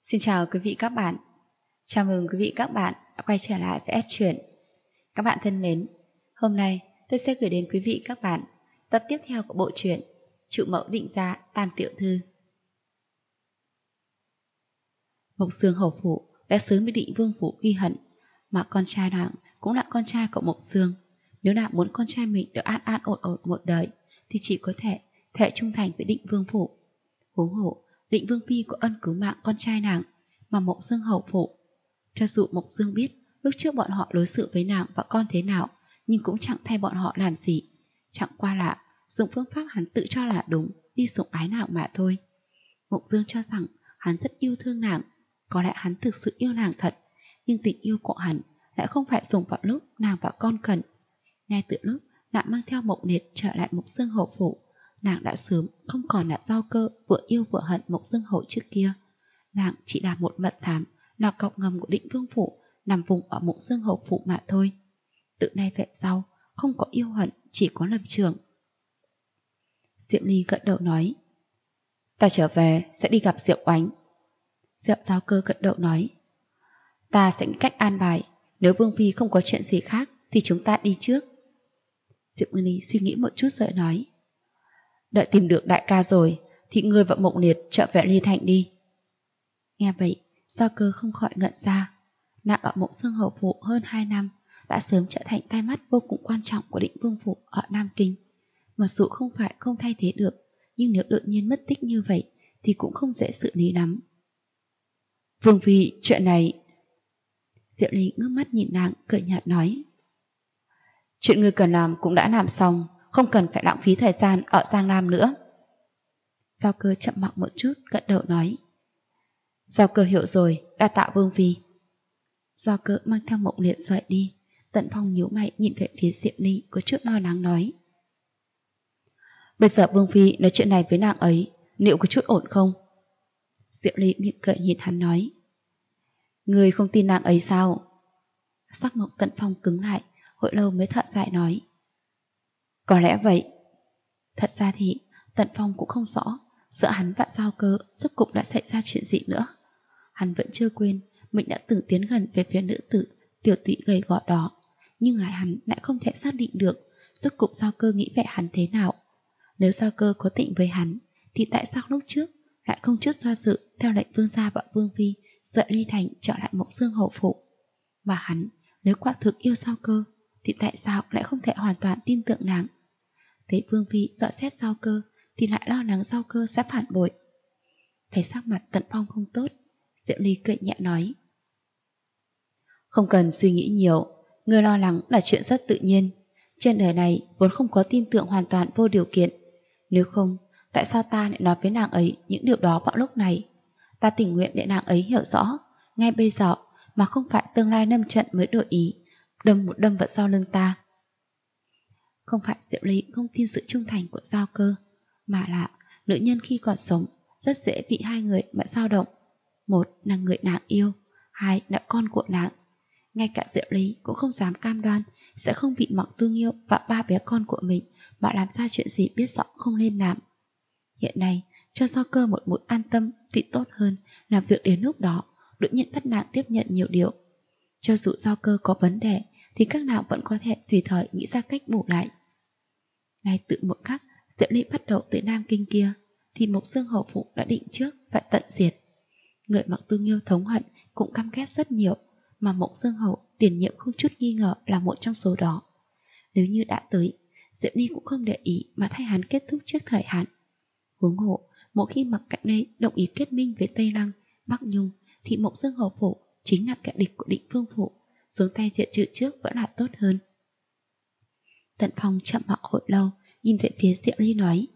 Xin chào quý vị các bạn. Chào mừng quý vị các bạn đã quay trở lại với S Truyện. Các bạn thân mến, hôm nay tôi sẽ gửi đến quý vị các bạn tập tiếp theo của bộ truyện Trụ Mẫu Định Gia Tam Tiểu Thư. Mộc Dương hầu phủ đã sớm bị Định Vương phủ ghi hận, mà con trai nàng cũng là con trai của Mộc Dương. Nếu nàng muốn con trai mình được an an ổn ổn một đời thì chỉ có thể thệ trung thành với Định Vương phủ. Huống hộ Định Vương phi có ân cứu mạng con trai nàng, mà Mộc Dương hầu phủ, cho dù Mộc Dương biết lúc trước bọn họ đối xử với nàng và con thế nào, nhưng cũng chẳng thay bọn họ làm gì, chẳng qua là dùng phương pháp hắn tự cho là đúng, đi sủng ái nàng mà thôi. Mộc Dương cho rằng hắn rất yêu thương nàng, có lẽ hắn thực sự yêu nàng thật, nhưng tình yêu của hắn lại không phải dùng vào lúc nàng và con cần. Ngay từ lúc nàng mang theo Mộc Liệt trở lại Mộc Dương hầu phủ, nàng đã sớm không còn là Giao Cơ vừa yêu vừa hận Mộc Dương hầu trước kia. Nàng chỉ là một mật thám, là cọc ngầm của Định Vương phủ nằm vùng ở Mộc Dương hầu phủ mà thôi. Từ nay về sau không có yêu hận, chỉ có lập trường. Diệu Ly gật đầu nói: Ta trở về sẽ đi gặp Diệu Oánh. Giao Cơ gật đầu nói: Ta sẽ nghĩ cách an bài, nếu Vương phi không có chuyện gì khác thì chúng ta đi trước. Diệu Ly suy nghĩ một chút rồi nói: Đợi tìm được đại ca rồi thì ngươi và Mộc Liệt trở về Ly Thành đi. Nghe vậy, Giao Cơ không khỏi ngẩn ra. Nàng ở Mộc Dương hầu phủ hơn 2 năm, đã sớm trở thành tai mắt vô cùng quan trọng của Định Vương phủ ở Nam Kinh. Mặc dù không phải không thay thế được, nhưng nếu đột nhiên mất tích như vậy thì cũng không dễ xử lý lắm. Vương phi, chuyện này... Diệu Ly ngước mắt nhìn nàng, cười nhạt nói: Chuyện ngươi cần làm cũng đã làm xong, không cần phải lãng phí thời gian ở Giang Nam nữa. Giao Cơ chậm mặc một chút, gật đầu nói: Giao Cơ hiểu rồi, đa tạ Vương phi. Giao Cơ mang theo Mộc Liệt rời đi. Tần Phong nhíu mày nhìn về phía Diệu Ly, có chút lo lắng nói: Bây giờ Vương phi nói chuyện này với nàng ấy, liệu có chút ổn không? Diệu Ly mỉm cười nhìn hắn nói: Ngươi không tin nàng ấy sao? Sắc mặt Tần Phong cứng lại, hồi lâu mới thở dài nói: Có lẽ vậy. Thật ra thì Tần Phong cũng không rõ giữa hắn và Giao Cơ rốt cục đã xảy ra chuyện gì nữa. Hắn vẫn chưa quên mình đã từng tiến gần về phía nữ tử tiểu tụy gầy gò đó, nhưng hắn lại không thể xác định được rốt cục Giao Cơ nghĩ về hắn thế nào. Nếu Giao Cơ có tình với hắn thì tại sao lúc trước lại không chút do dự theo lệnh vương gia và vương phi rời Ly Thành trở lại Mộc Dương hầu phủ? Mà hắn nếu quả thực yêu Giao Cơ thì tại sao lại không thể hoàn toàn tin tưởng nàng? Thấy vương phi dõi xét Giao Cơ thì lại lo lắng Giao Cơ sẽ phản bội. Thấy sắc mặt Tần Phong không tốt, Diệu Ly cười nhẹ nói: Không cần suy nghĩ nhiều, ngươi lo lắng là chuyện rất tự nhiên. Trên đời này vốn không có tin tưởng hoàn toàn vô điều kiện. Nếu không, tại sao ta lại nói với nàng ấy những điều đó vào lúc này? Ta tình nguyện để nàng ấy hiểu rõ ngay bây giờ, mà không phải tương lai lâm trận mới đổi ý, đâm một đâm vào sau lưng ta. Không phải Diệu Ly không tin sự trung thành của Giao Cơ, mà là nữ nhân khi còn sống rất dễ bị hai người mà dao động. Một là người nàng yêu, hai là con của nàng. Ngay cả Diệu Ly cũng không dám cam đoan sẽ không bị Mộc Tương Yêu và 3 bé con của mình mà làm ra chuyện gì biết rõ không nên làm. Hiện nay cho Giao Cơ một mũi an tâm thì tốt hơn là việc đến lúc đó đột nhiên bắt nàng tiếp nhận nhiều điều. Cho dù Giao Cơ có vấn đề thì các nàng vẫn có thể tùy thời nghĩ ra cách bù lại. Ngay từ một khắc Diệu Ly bắt đầu tới Nam Kinh kia thì Mộc Dương hầu phủ đã định trước phải tận diệt. Người Mộc Tương Yêu thống hận cũng căm ghét rất nhiều, mà Mộc Dương hầu tiền nhiệm không chút nghi ngờ là một trong số đó. Nếu như đã tới, Diệu Ly cũng không để ý mà thay hắn kết thúc trước thời hạn. Huống hộ, mỗi khi Mạc Cạnh Lê đồng ý kết minh với Tây Lăng, Bắc Nhung thì Mộc Dương hầu phủ chính là kẻ địch của Định Vương phủ, xuống tay diệt trừ trước vẫn là tốt hơn. Tần Phong chậm mặc hồi lâu, nhìn về phía Diệu Ly nói: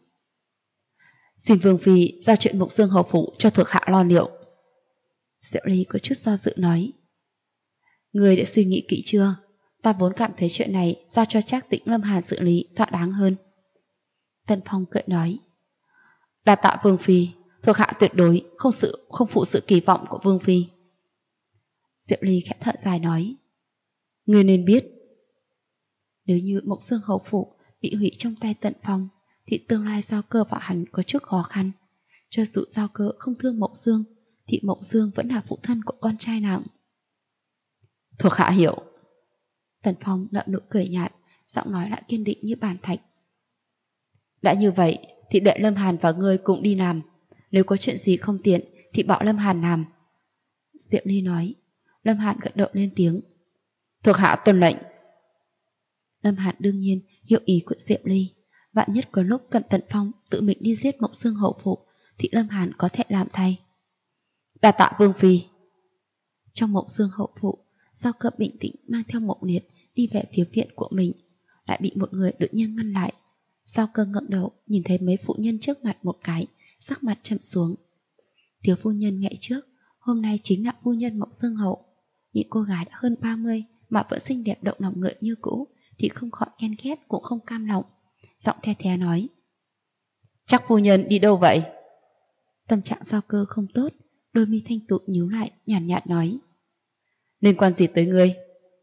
Xin Vương phi giao chuyện Mộc Dương hầu phủ cho thuộc hạ lo liệu. Diệu Ly có chút do dự nói: Người đã suy nghĩ kỹ chưa? Ta vốn cảm thấy chuyện này giao cho Trác Tĩnh Lâm Hàn xử lý thỏa đáng hơn. Tần Phong cười nói: Đa tạ Vương phi, thuộc hạ tuyệt đối không phụ sự kỳ vọng của Vương phi. Diệu Ly khẽ thở dài nói: Ngươi nên biết, nếu như Mộc Dương hầu phủ bị hủy trong tay Tần Phong thì tương lai Giao Cơ và hắn có chút khó khăn. Cho dù Giao Cơ không thương Mộc Dương thì Mộng Dương vẫn là phụ thân của con trai nàng. Thuộc hạ hiểu. Tần Phong nở nụ cười nhạt, giọng nói lại kiên định như bàn thạch. Đã như vậy thì đợi Lâm Hàn và ngươi cùng đi làm. Nếu có chuyện gì không tiện thì bảo Lâm Hàn làm. Diệm Ly nói. Lâm Hàn gật đầu lên tiếng. Thuộc hạ tuân lệnh. Lâm Hàn đương nhiên hiểu ý của Diệm Ly. Vạn nhất có lúc cần Tần Phong tự mình đi giết Mộng Dương hậu phụ thì Lâm Hàn có thể làm thay. Đa tạ Vương Phi. Trong Mộng Dương hậu phụ, Giao Cơ bình tĩnh mang theo Mộng Liệt đi về phía viện của mình, lại bị một người đột nhiên ngăn lại. Giao Cơ ngẩng đầu nhìn thấy mấy phụ nhân trước mặt một cái, sắc mặt trầm xuống. Thiếu phu nhân ngày trước, hôm nay chính là phu nhân Mộng Dương hậu. Những cô gái đã hơn 30 mà vẫn xinh đẹp động lòng người như cũ thì không khỏi ghen ghét cũng không cam lòng. Giọng the thé nói. Chắc phu nhân đi đâu vậy? Tâm trạng Giao Cơ không tốt, đôi mi thanh tú nhíu lại, nhàn nhạt nói. Liên quan gì tới ngươi?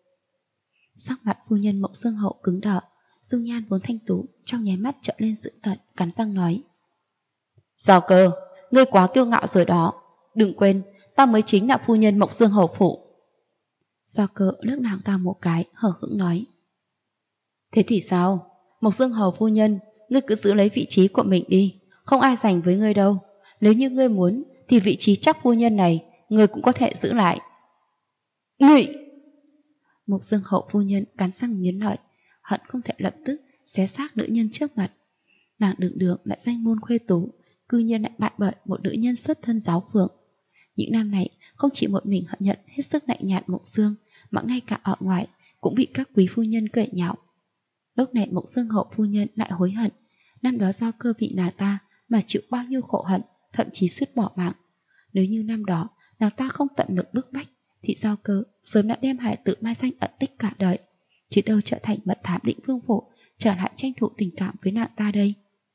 Sắc mặt phu nhân Mộng Dương hậu cứng đờ, dung nhan vốn thanh tú trong nháy mắt trợn lên dữ tợn, cắn răng nói. Giao Cơ, ngươi quá kiêu ngạo rồi đó. Đừng quên, ta mới chính là phu nhân Mộng Dương hậu phụ. Giao Cơ liếc nàng ta một cái, hờ hững nói. Thế thì sao? Mộng Dương hầu phu nhân, ngươi cứ giữ lấy vị trí của mình đi, không ai giành với ngươi đâu. Nếu như ngươi muốn thì vị trí chắc phu nhân này ngươi cũng có thể giữ lại. Ngươi! Mộng Dương hậu phu nhân cắn răng nghiến lợi, hận không thể lập tức xé xác nữ nhân trước mặt. Nàng đường đường lại danh môn khuê tú, cư nhiên lại bại bởi một nữ nhân xuất thân giáo phượng. Những năm này không chỉ một mình hận nhận hết sức lạnh nhạt Mộng Dương, mà ngay cả ở ngoài cũng bị các quý phu nhân cười nhạo. Lúc này Mộng Dương hậu phu nhân lại hối hận, năm đó Giao Cơ bị nàng ta mà chịu bao nhiêu khổ hận, thậm chí suýt bỏ mạng. Nếu như năm đó nàng ta không tận lực bức bách thì Giao Cơ sớm đã đem hải tử mai danh ẩn tích cả đời, chứ đâu trở thành mật thám định vương phủ, trở lại tranh thủ tình cảm với nàng ta đây.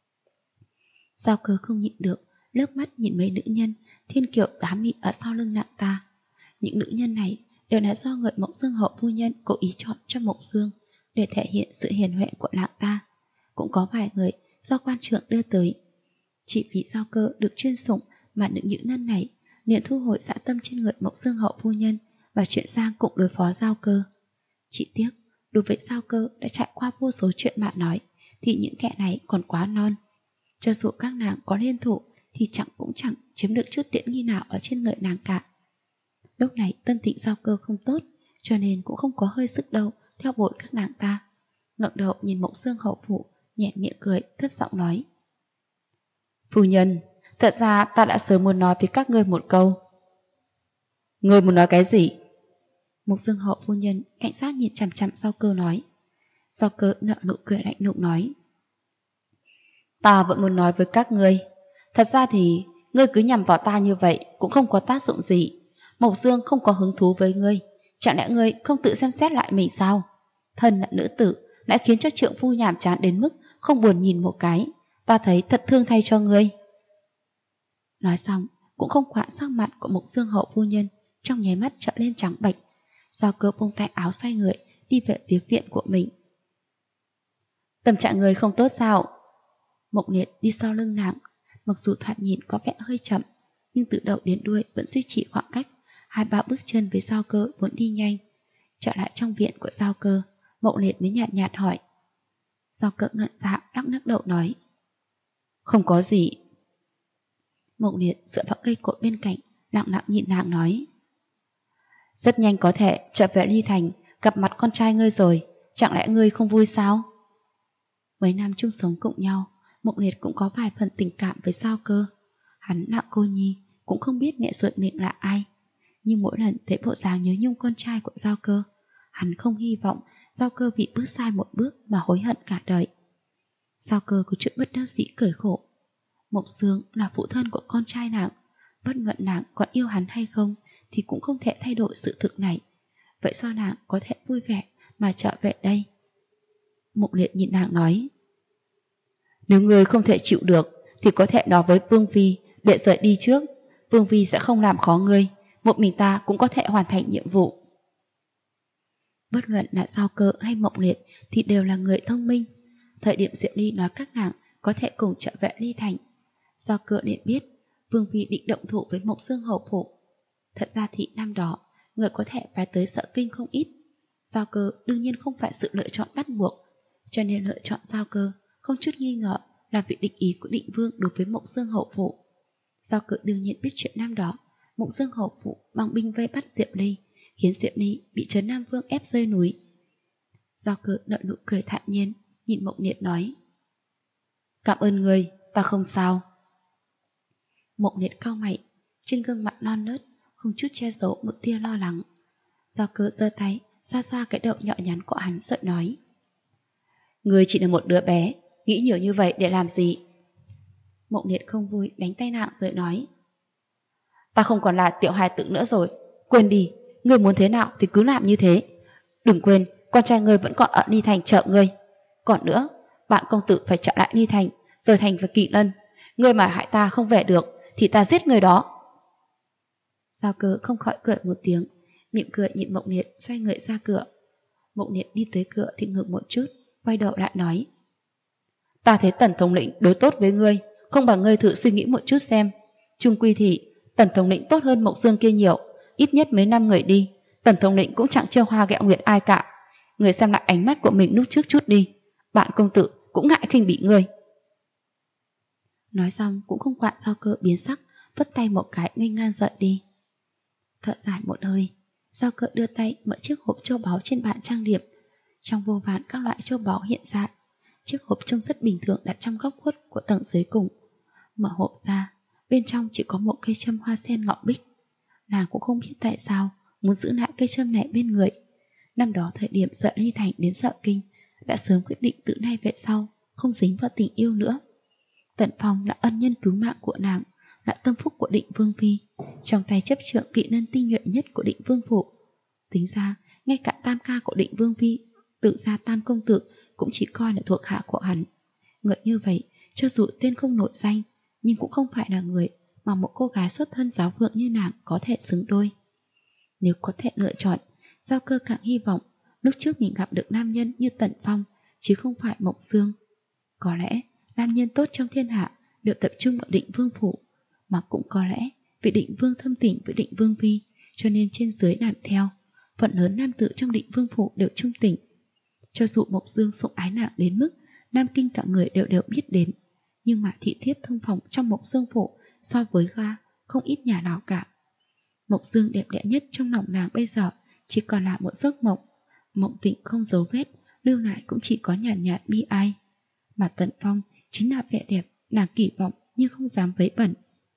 Giao Cơ không nhịn được, lướt mắt nhìn mấy nữ nhân thiên kiều đám mị ở sau lưng nàng ta. Những nữ nhân này đều là do người Mộng Dương hậu phu nhân cố ý chọn cho Mộng Dương để thể hiện sự hiền huệ của nàng ta. Cũng có vài người do quan trưởng đưa tới. Chỉ vì Giao Cơ được chuyên sủng mà những nữ nhân này liền thu hồi dã tâm trên người Mộng Dương hậu phu nhân và chuyển sang cùng đối phó Giao Cơ. Chỉ tiếc, đối với Giao Cơ đã trải qua vô số chuyện mà nói thì những kẻ này còn quá non. Cho dù các nàng có liên thủ thì chẳng chiếm được chút tiện nghi nào ở trên người nàng cả. Lúc này tâm tình Giao Cơ không tốt, cho nên cũng không có hơi sức đâu theo bội các nàng ta. Ngẩng đầu nhìn Mộng Dương hậu phụ, nhẹ miệng cười, thấp giọng nói. Phu nhân, thật ra ta đã sớm muốn nói với các ngươi một câu. Ngươi muốn nói cái gì? Mộng Dương hậu phu nhân cảnh giác nhìn chằm chằm Giao Cơ nói. Giao Cơ nở nụ cười lạnh lùng nói. Ta vẫn muốn nói với các ngươi. Thật ra thì ngươi cứ nhằm vào ta như vậy cũng không có tác dụng gì. Mộng Dương không có hứng thú với ngươi. Chẳng lẽ ngươi không tự xem xét lại mình sao? Thân là nữ tử đã khiến cho trượng phu nhàm chán đến mức không buồn nhìn một cái. Ta thấy thật thương thay cho ngươi. Nói xong cũng không khoản sắc mặt của Mộng Dương hậu phu nhân, trong nháy mắt trở lên trắng bệch. Giao Cơ buông tay áo xoay người đi về phía viện của mình. Tâm trạng người không tốt sao? Mộng Liệt đi sau lưng nàng, mặc dù thoạt nhìn có vẻ hơi chậm, nhưng từ đầu đến đuôi vẫn duy trì khoảng cách 2-3 bước chân với Giao Cơ vốn đi nhanh. Trở lại trong viện của Giao Cơ, Mộng Liệt mới nhạt nhạt hỏi. Giao Cơ ngẩn ra lắc đầu nói. Không có gì. Mộng Liệt dựa vào cây cột bên cạnh, lặng lặng nhìn nàng nói. Rất nhanh có thể trở về Ly Thành, gặp mặt con trai ngươi rồi, chẳng lẽ ngươi không vui sao? Mấy năm chung sống cùng nhau, Mộng Liệt cũng có vài phần tình cảm với Giao Cơ. Hắn là cô nhi, cũng không biết mẹ ruột mình là ai. Nhưng mỗi lần thấy bộ dáng nhớ nhung con trai của Giao Cơ, hắn không hy vọng Giao Cơ vì bước sai một bước mà hối hận cả đời. Giao Cơ có chuyện bất đắc dĩ cười khổ. Mộng Dương là phụ thân của con trai nàng, bất luận nàng còn yêu hắn hay không thì cũng không thể thay đổi sự thực này. Vậy sao nàng có thể vui vẻ mà trở về đây? Mộng Liệt nhìn nàng nói. Nếu ngươi không thể chịu được thì có thể nói với Vương Phi để rời đi trước. Vương Phi sẽ không làm khó ngươi, một mình ta cũng có thể hoàn thành nhiệm vụ. Bất luận là Giao Cơ hay Mộng Liệt thì đều là người thông minh. Thời điểm Diệm Ly nói các nàng có thể cùng trở về Ly Thành, Giao Cơ liền biết Vương Phi định động thủ với Mộc Dương hầu phủ. Thật ra thì năm đó, người có thể phái tới Sợ Kinh không ít. Giao Cơ đương nhiên không phải sự lựa chọn bắt buộc, cho nên lựa chọn Giao Cơ không chút nghi ngờ là việc định ý của Định Vương đối với Mộc Dương hầu phủ. Giao Cơ đương nhiên biết chuyện năm đó, Mộc Dương hầu phủ mang binh vây bắt Diệp Ly, khiến Diệp Ly bị Trấn Nam Vương ép rơi núi. Giao Cơ nở nụ cười thản nhiên, nhìn Mộng Niệt nói: "Cảm ơn người, ta không sao." Mộng Niệt cau mày, trên gương mặt non nớt không chút che giấu một tia lo lắng. Giao Cơ giơ tay xoa xoa cái đầu nhỏ nhắn của hắn rồi nói: "Ngươi chỉ là một đứa bé, nghĩ nhiều như vậy để làm gì?" Mộng Niệt không vui đánh tay nàng rồi nói: "Ta không còn là tiểu hài tử nữa rồi, quên đi, ngươi muốn thế nào thì cứ làm như thế. Đừng quên, con trai ngươi vẫn còn ở Ni Thành chờ ngươi. Còn nữa, bạn công tử phải trở lại Ni Thành, rồi thành với Kỳ Lân. Ngươi mà hại ta không về được thì ta giết người đó." Giao Cơ không khỏi cười một tiếng, mỉm cười nhìn Mộng Niệt xoay người ra cửa. Mộng Niệt đi tới cửa thì ngừng một chút, quay đầu lại nói: "Ta thấy Tần thống lĩnh đối tốt với ngươi, không bằng ngươi thử suy nghĩ một chút xem. Chung quy thì Tần thống lĩnh tốt hơn Mộc Dương kia nhiều, ít nhất mấy năm người đi, Tần thống lĩnh cũng chẳng trêu hoa ghẹo nguyệt ai cả. Người xem lại ánh mắt của mình lúc trước chút đi, bạn công tử cũng ngại khinh bị ngươi." Nói xong cũng không quản Giao Cơ biến sắc, vất tay một cái nghênh ngang rời đi. Thở dài một hơi, Giao Cơ đưa tay mở chiếc hộp châu báu trên bàn trang điểm. Trong vô vàn các loại châu báu hiện ra, chiếc hộp trông rất bình thường đặt trong góc khuất của tầng dưới cùng. Mở hộp ra, bên trong chỉ có một cây châm hoa sen ngọc bích. Nàng cũng không biết tại sao muốn giữ lại cây châm này bên người. Năm đó thời điểm Sợ Ly Thành đến Sợ Kinh, đã sớm quyết định từ nay về sau không dính vào tình yêu nữa. Tần Phong là ân nhân cứu mạng của nàng, là tâm phúc của Định Vương Phi, trong tay chấp trưởng kỵ nhân tinh nhuệ nhất của Định Vương phủ. Tính ra, ngay cả tam ca của Định Vương Phi, tự ra Tam công tử cũng chỉ coi là thuộc hạ của hắn. Người như vậy, cho dù tên không nổi danh, nhưng cũng không phải là người mà một cô gái xuất thân giáo phượng như nàng có thể xứng đôi. Nếu có thể lựa chọn, Giao Cơ càng hy vọng lúc trước mình gặp được nam nhân như Tần Phong, chứ không phải Mộc Dương. Có lẽ nam nhân tốt trong thiên hạ đều tập trung ở Định Vương phủ, mà cũng có lẽ vì Định Vương thâm tình với Định Vương Phi, cho nên trên dưới làm theo. Phần lớn nam tử trong Định Vương phủ đều trung tình. Cho dù Mộc Dương sủng ái nàng đến mức Nam Kinh cả người đều biết đến, nhưng mà thị thiếp thông phòng trong Mộc Dương phủ so với ga không ít nhà nào cả. Mộc Dương đẹp đẽ nhất trong lòng nàng bây giờ chỉ còn là một giấc mộng, mộng tịnh không dấu vết, lưu lại cũng chỉ có nhàn nhạt bi ai. Mà Tần Phong chính là vẻ đẹp nàng kỳ vọng nhưng không dám vấy bẩn.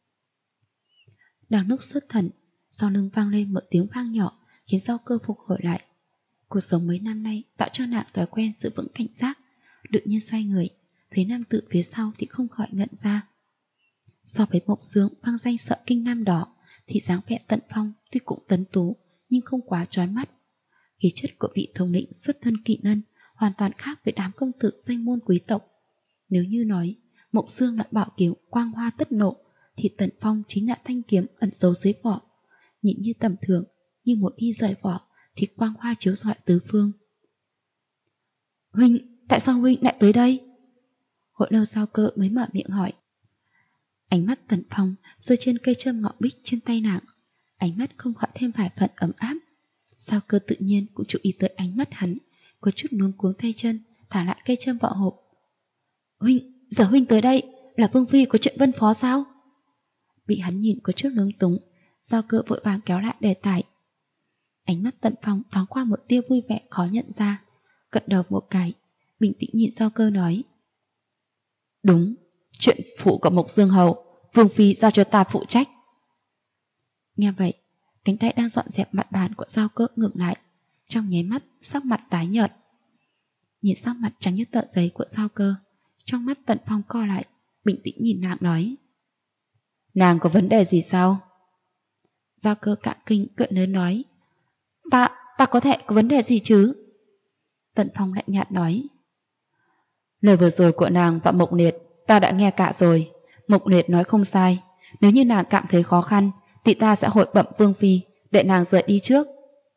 Đang lúc xuất thần, sau lưng vang lên một tiếng vang nhỏ khiến Giao Cơ phục hồi lại. Cuộc sống mấy năm nay tạo cho nàng thói quen giữ vững cảnh giác, tự nhiên xoay người, thấy nam tử phía sau thì không khỏi ngẩn ra. So với Mộc Dương vang danh Sợ Kinh năm đó, thì dáng vẻ Tần Phong tuy cũng tấn tú nhưng không quá chói mắt. Khí chất của vị thống lĩnh xuất thân kỵ nhân hoàn toàn khác với đám công tử danh môn quý tộc. Nếu như nói Mộc Dương là bảo kiếm quang hoa tất nộ, thì Tần Phong chính là thanh kiếm ẩn giấu dưới vỏ. Nhìn như tầm thường, nhưng một khi rời vỏ thì quang hoa chiếu rọi tứ phương. "Huynh, tại sao huynh lại tới đây?" Hồi lâu Giao Cơ mới mở miệng hỏi. Ánh mắt Tần Phong rơi trên cây châm ngọc bích trên tay nàng, ánh mắt không khỏi thêm vài phần ấm áp. Giao Cơ tự nhiên cũng chú ý tới ánh mắt hắn, có chút luống cuống tay chân, thả lại cây châm vào hộp. "Huynh, giờ huynh tới đây là Vương Phi có chuyện phân phó sao?" Bị hắn nhìn có chút lúng túng, Giao Cơ vội vàng kéo lại đề tài. Ánh mắt Tần Phong thoáng qua một tia vui vẻ khó nhận ra, gật đầu một cái, bình tĩnh nhìn Giao Cơ nói: "Đúng, chuyện phụ của Mộc Dương hầu, Vương Phi giao cho ta phụ trách." Nghe vậy, cánh tay đang dọn dẹp mặt bàn của Giao Cơ ngừng lại, trong nháy mắt sắc mặt tái nhợt. Nhìn sắc mặt trắng như tờ giấy của Giao Cơ, trong mắt Tần Phong co lại, bình tĩnh nhìn nàng nói: "Nàng có vấn đề gì sao?" Giao Cơ cạn kinh cựa lớn nói: Ta có thể có vấn đề gì chứ?" Tần Phong lạnh nhạt nói: "Lời vừa rồi của nàng và Mộc Liệt ta đã nghe cả rồi. Mộc Liệt nói không sai, nếu như nàng cảm thấy khó khăn thì ta sẽ hội bẩm Vương Phi để nàng rời đi trước."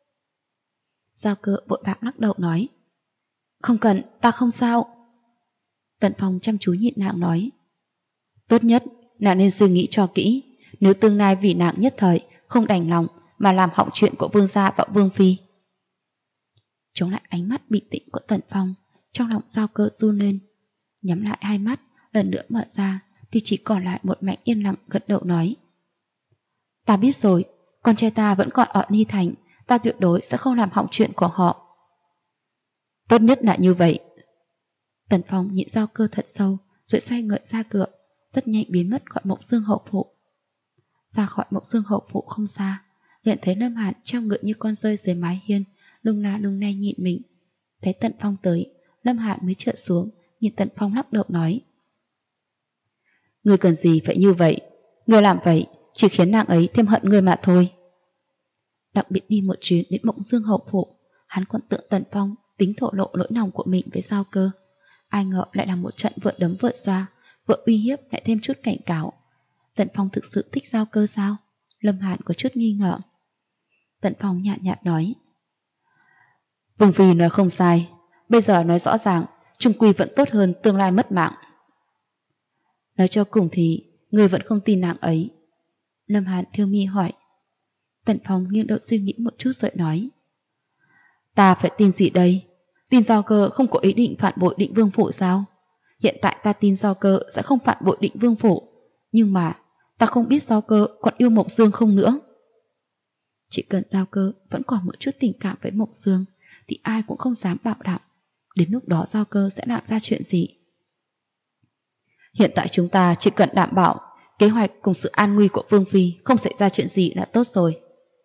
Giao Cơ vội vàng lắc đầu nói: "Không cần, ta không sao." Tần Phong chăm chú nhìn nàng nói: "Tốt nhất nàng nên suy nghĩ cho kỹ, nếu tương lai vì nàng nhất thời không đành lòng mà làm hỏng chuyện của vương gia và vương phi. Chống lại ánh mắt bình tĩnh của Tần Phong, trong lòng Giao Cơ run lên. Nhắm lại hai mắt, lần nữa mở ra thì chỉ còn lại một mảnh yên lặng gật đầu nói: Ta biết rồi, con trai ta vẫn còn ở Ni Thành, ta tuyệt đối sẽ không làm hỏng chuyện của họ. Tốt nhất là như vậy. Tần Phong nhịn Giao Cơ thật sâu, rồi xoay người ra cửa, rất nhanh biến mất khỏi Mộng Dương hậu phủ. Ra khỏi Mộng Dương hậu phủ không xa, liền thấy Lâm Hàn treo ngựa như con rơi dưới mái hiên, lung la lung lay nhịn mình. Thấy Tần Phong tới, Lâm Hàn mới trượt xuống, nhìn Tần Phong lắc đầu nói: Ngươi cần gì phải như vậy? Ngươi làm vậy chỉ khiến nàng ấy thêm hận ngươi mà thôi. Đặc biệt đi một chuyến đến Mộng Dương hậu phủ, hắn còn tưởng Tần Phong tính thổ lộ nỗi lòng của mình với Giao Cơ. Ai ngờ lại là một trận vừa đấm vừa xoa, vừa uy hiếp lại thêm chút cảnh cáo. Tần Phong thực sự thích Giao Cơ sao? Lâm Hàn có chút nghi ngờ. Tần Phong nhạt nhạt nói: Vương phi nói không sai, bây giờ nói rõ ràng, chung quy vẫn tốt hơn tương lai mất mạng. Nói cho cùng thì người vẫn không tin nàng ấy. Lâm Hàn thiêu mi hỏi. Tần Phong nghiêng đầu suy nghĩ một chút rồi nói: Ta phải tin gì đây? Tin Giao Cơ không có ý định phản bội Định Vương phủ sao? Hiện tại ta tin Giao Cơ sẽ không phản bội Định Vương phủ, nhưng mà ta không biết Giao Cơ còn yêu Mộng Dương không nữa. Chỉ cần Giao Cơ vẫn còn một chút tình cảm với Mộng Dương thì ai cũng không dám bảo đảm đến lúc đó Giao Cơ sẽ làm ra chuyện gì. Hiện tại chúng ta chỉ cần đảm bảo kế hoạch cùng sự an nguy của Vương phi không xảy ra chuyện gì là tốt rồi.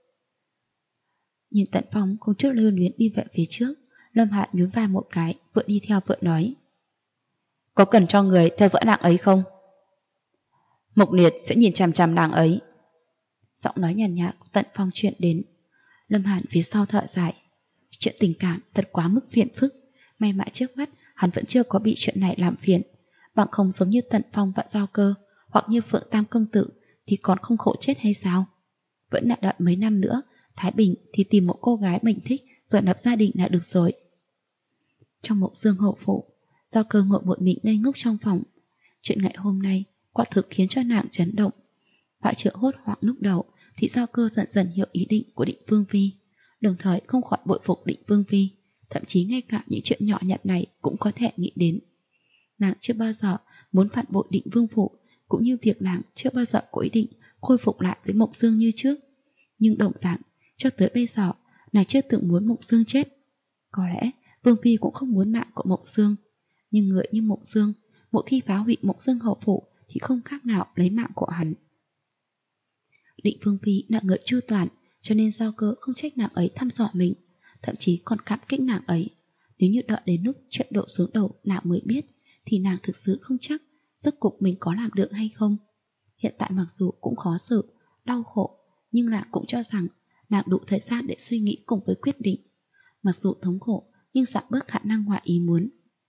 Nhìn Tần Phong không chút lưu luyến đi về phía trước, Lâm Hàn nhún vai một cái, vừa đi theo vừa nói: Có cần cho người theo dõi nàng ấy không? Mộc Liệt sẽ nhìn chằm chằm nàng ấy. Giọng nói nhàn nhạt của Tần Phong chuyện đến. Lâm Hàn phía sau thở dài. Chuyện tình cảm thật quá mức phiền phức. May mắn trước mắt hắn vẫn chưa có bị chuyện này làm phiền. Bằng không giống như Tần Phong và Giao Cơ, hoặc như Phượng Tam công tử thì còn không khổ chết hay sao? Vẫn là đợi mấy năm nữa, Thái Bình thì tìm một cô gái mình thích rồi lập gia đình là được rồi. Trong Mộng Dương hậu phủ, Giao Cơ ngồi một mình ngây ngốc trong phòng. Chuyện ngày hôm nay quả thực khiến cho nàng chấn động. Ngoại trừ hốt hoảng lúc đầu thì Giao Cơ dần dần hiểu ý định của Định Vương phi, đồng thời không khỏi bội phục Định Vương phi, thậm chí ngay cả những chuyện nhỏ nhặt này cũng có thể nghĩ đến. Nàng chưa bao giờ muốn phản bội Định Vương phủ, cũng như việc nàng chưa bao giờ có ý định khôi phục lại với Mộng Dương như trước. Nhưng đồng dạng, cho tới bây giờ, nàng chưa từng muốn Mộng Dương chết. Có lẽ Vương phi cũng không muốn mạng của Mộng Dương, nhưng người như Mộng Dương, mỗi khi phá hủy Mộng Dương hậu phủ thì không khác nào lấy mạng của hắn. Định Vương phi là người chu toàn, cho nên Giao Cơ không trách nàng ấy thăm dò mình, thậm chí còn cảm kích nàng ấy. Nếu như đợi đến lúc chuyện đổ xuống đầu nàng mới biết, thì nàng thực sự không chắc rốt cuộc mình có làm được hay không. Hiện tại mặc dù cũng khó xử, đau khổ, nhưng nàng cũng cho rằng nàng đủ thời gian để suy nghĩ cùng với quyết định. Mặc dù thống khổ, nhưng giảm bớt khả năng ngoài ý muốn.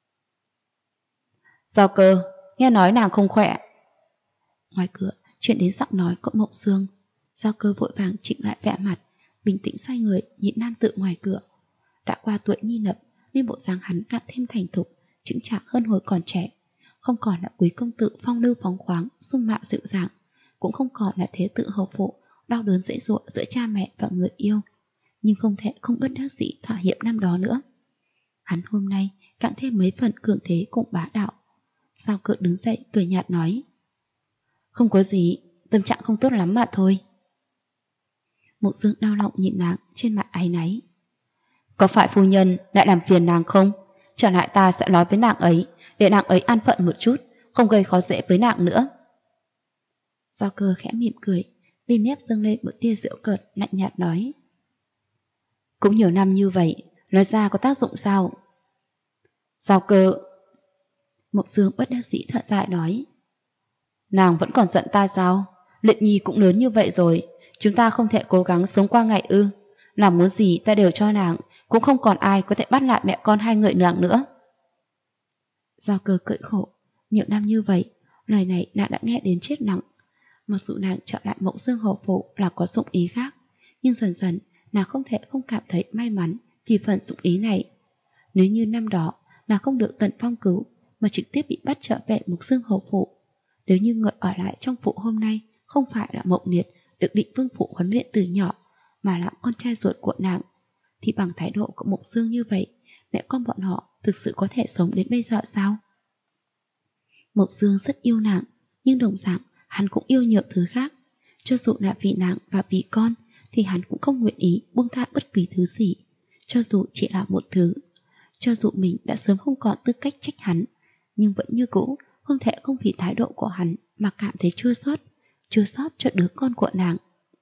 Giao Cơ, nghe nói nàng không khỏe. Ngoài cửa chuyển đến giọng nói của Mộng Dương. Giao Cơ vội vàng chỉnh lại vẻ mặt, bình tĩnh xoay người nhìn nam tử ngoài cửa. Đã qua tuổi nhi lập nên bộ dáng hắn càng thêm thành thục, chững chạc hơn hồi còn trẻ. Không còn là quý công tử phong lưu phóng khoáng, dung mạo dịu dàng, cũng không còn là thế tử hầu phụ đau đớn dễ dụa giữa cha mẹ và người yêu, nhưng không thể không bất đắc dĩ thỏa hiệp năm đó nữa. Hắn hôm nay càng thêm mấy phần cường thế cùng bá đạo. Giao Cơ đứng dậy cười nhạt nói: Không có gì, tâm trạng không tốt lắm mà thôi. Mộ Dương đau lòng nhìn nàng, trên mặt áy náy. Có phải phu nhân lại làm phiền nàng không? Trở lại ta sẽ nói với nàng ấy, để nàng ấy an phận một chút, không gây khó dễ với nàng nữa. Giao Cơ khẽ mỉm cười, bên mép dâng lên một tia giễu cợt, lạnh nhạt nói: Cũng nhiều năm như vậy, nói ra có tác dụng sao? Giao Cơ. Mộc Dương bất đắc dĩ thở dài nói: Nàng vẫn còn giận ta sao? Liệt Nhi cũng lớn như vậy rồi, chúng ta không thể cố gắng sống qua ngày ư? Nàng muốn gì ta đều cho nàng, cũng không còn ai có thể bắt lại mẹ con hai người nàng nữa. Giao Cơ cười khổ, nhiều năm như vậy, lời này nàng đã nghe đến chết lặng. Mặc dù nàng trở lại Mộng Dương hầu phủ là có dụng ý khác, nhưng dần dần nàng không thể không cảm thấy may mắn vì phần dụng ý này. Nếu như năm đó nàng không được Tần Phong cứu mà trực tiếp bị bắt trở về Mộng Dương hầu phủ, nếu như người ở lại trong phủ hôm nay không phải là Mộng Liệt được Định Vương Phủ huấn luyện từ nhỏ, mà là con trai ruột của nàng, thì bằng thái độ của Mộng Dương như vậy, mẹ con bọn họ thực sự có thể sống đến bây giờ sao? Mộng Dương rất yêu nàng, nhưng đồng dạng hắn cũng yêu nhiều thứ khác. Cho dù là vì nàng và vì con, thì hắn cũng không nguyện ý buông tha bất kỳ thứ gì, cho dù chỉ là một thứ. Cho dù mình đã sớm không còn tư cách trách hắn, nhưng vẫn như cũ không thể không vì thái độ của hắn mà cảm thấy chua xót cho đứa con của nàng.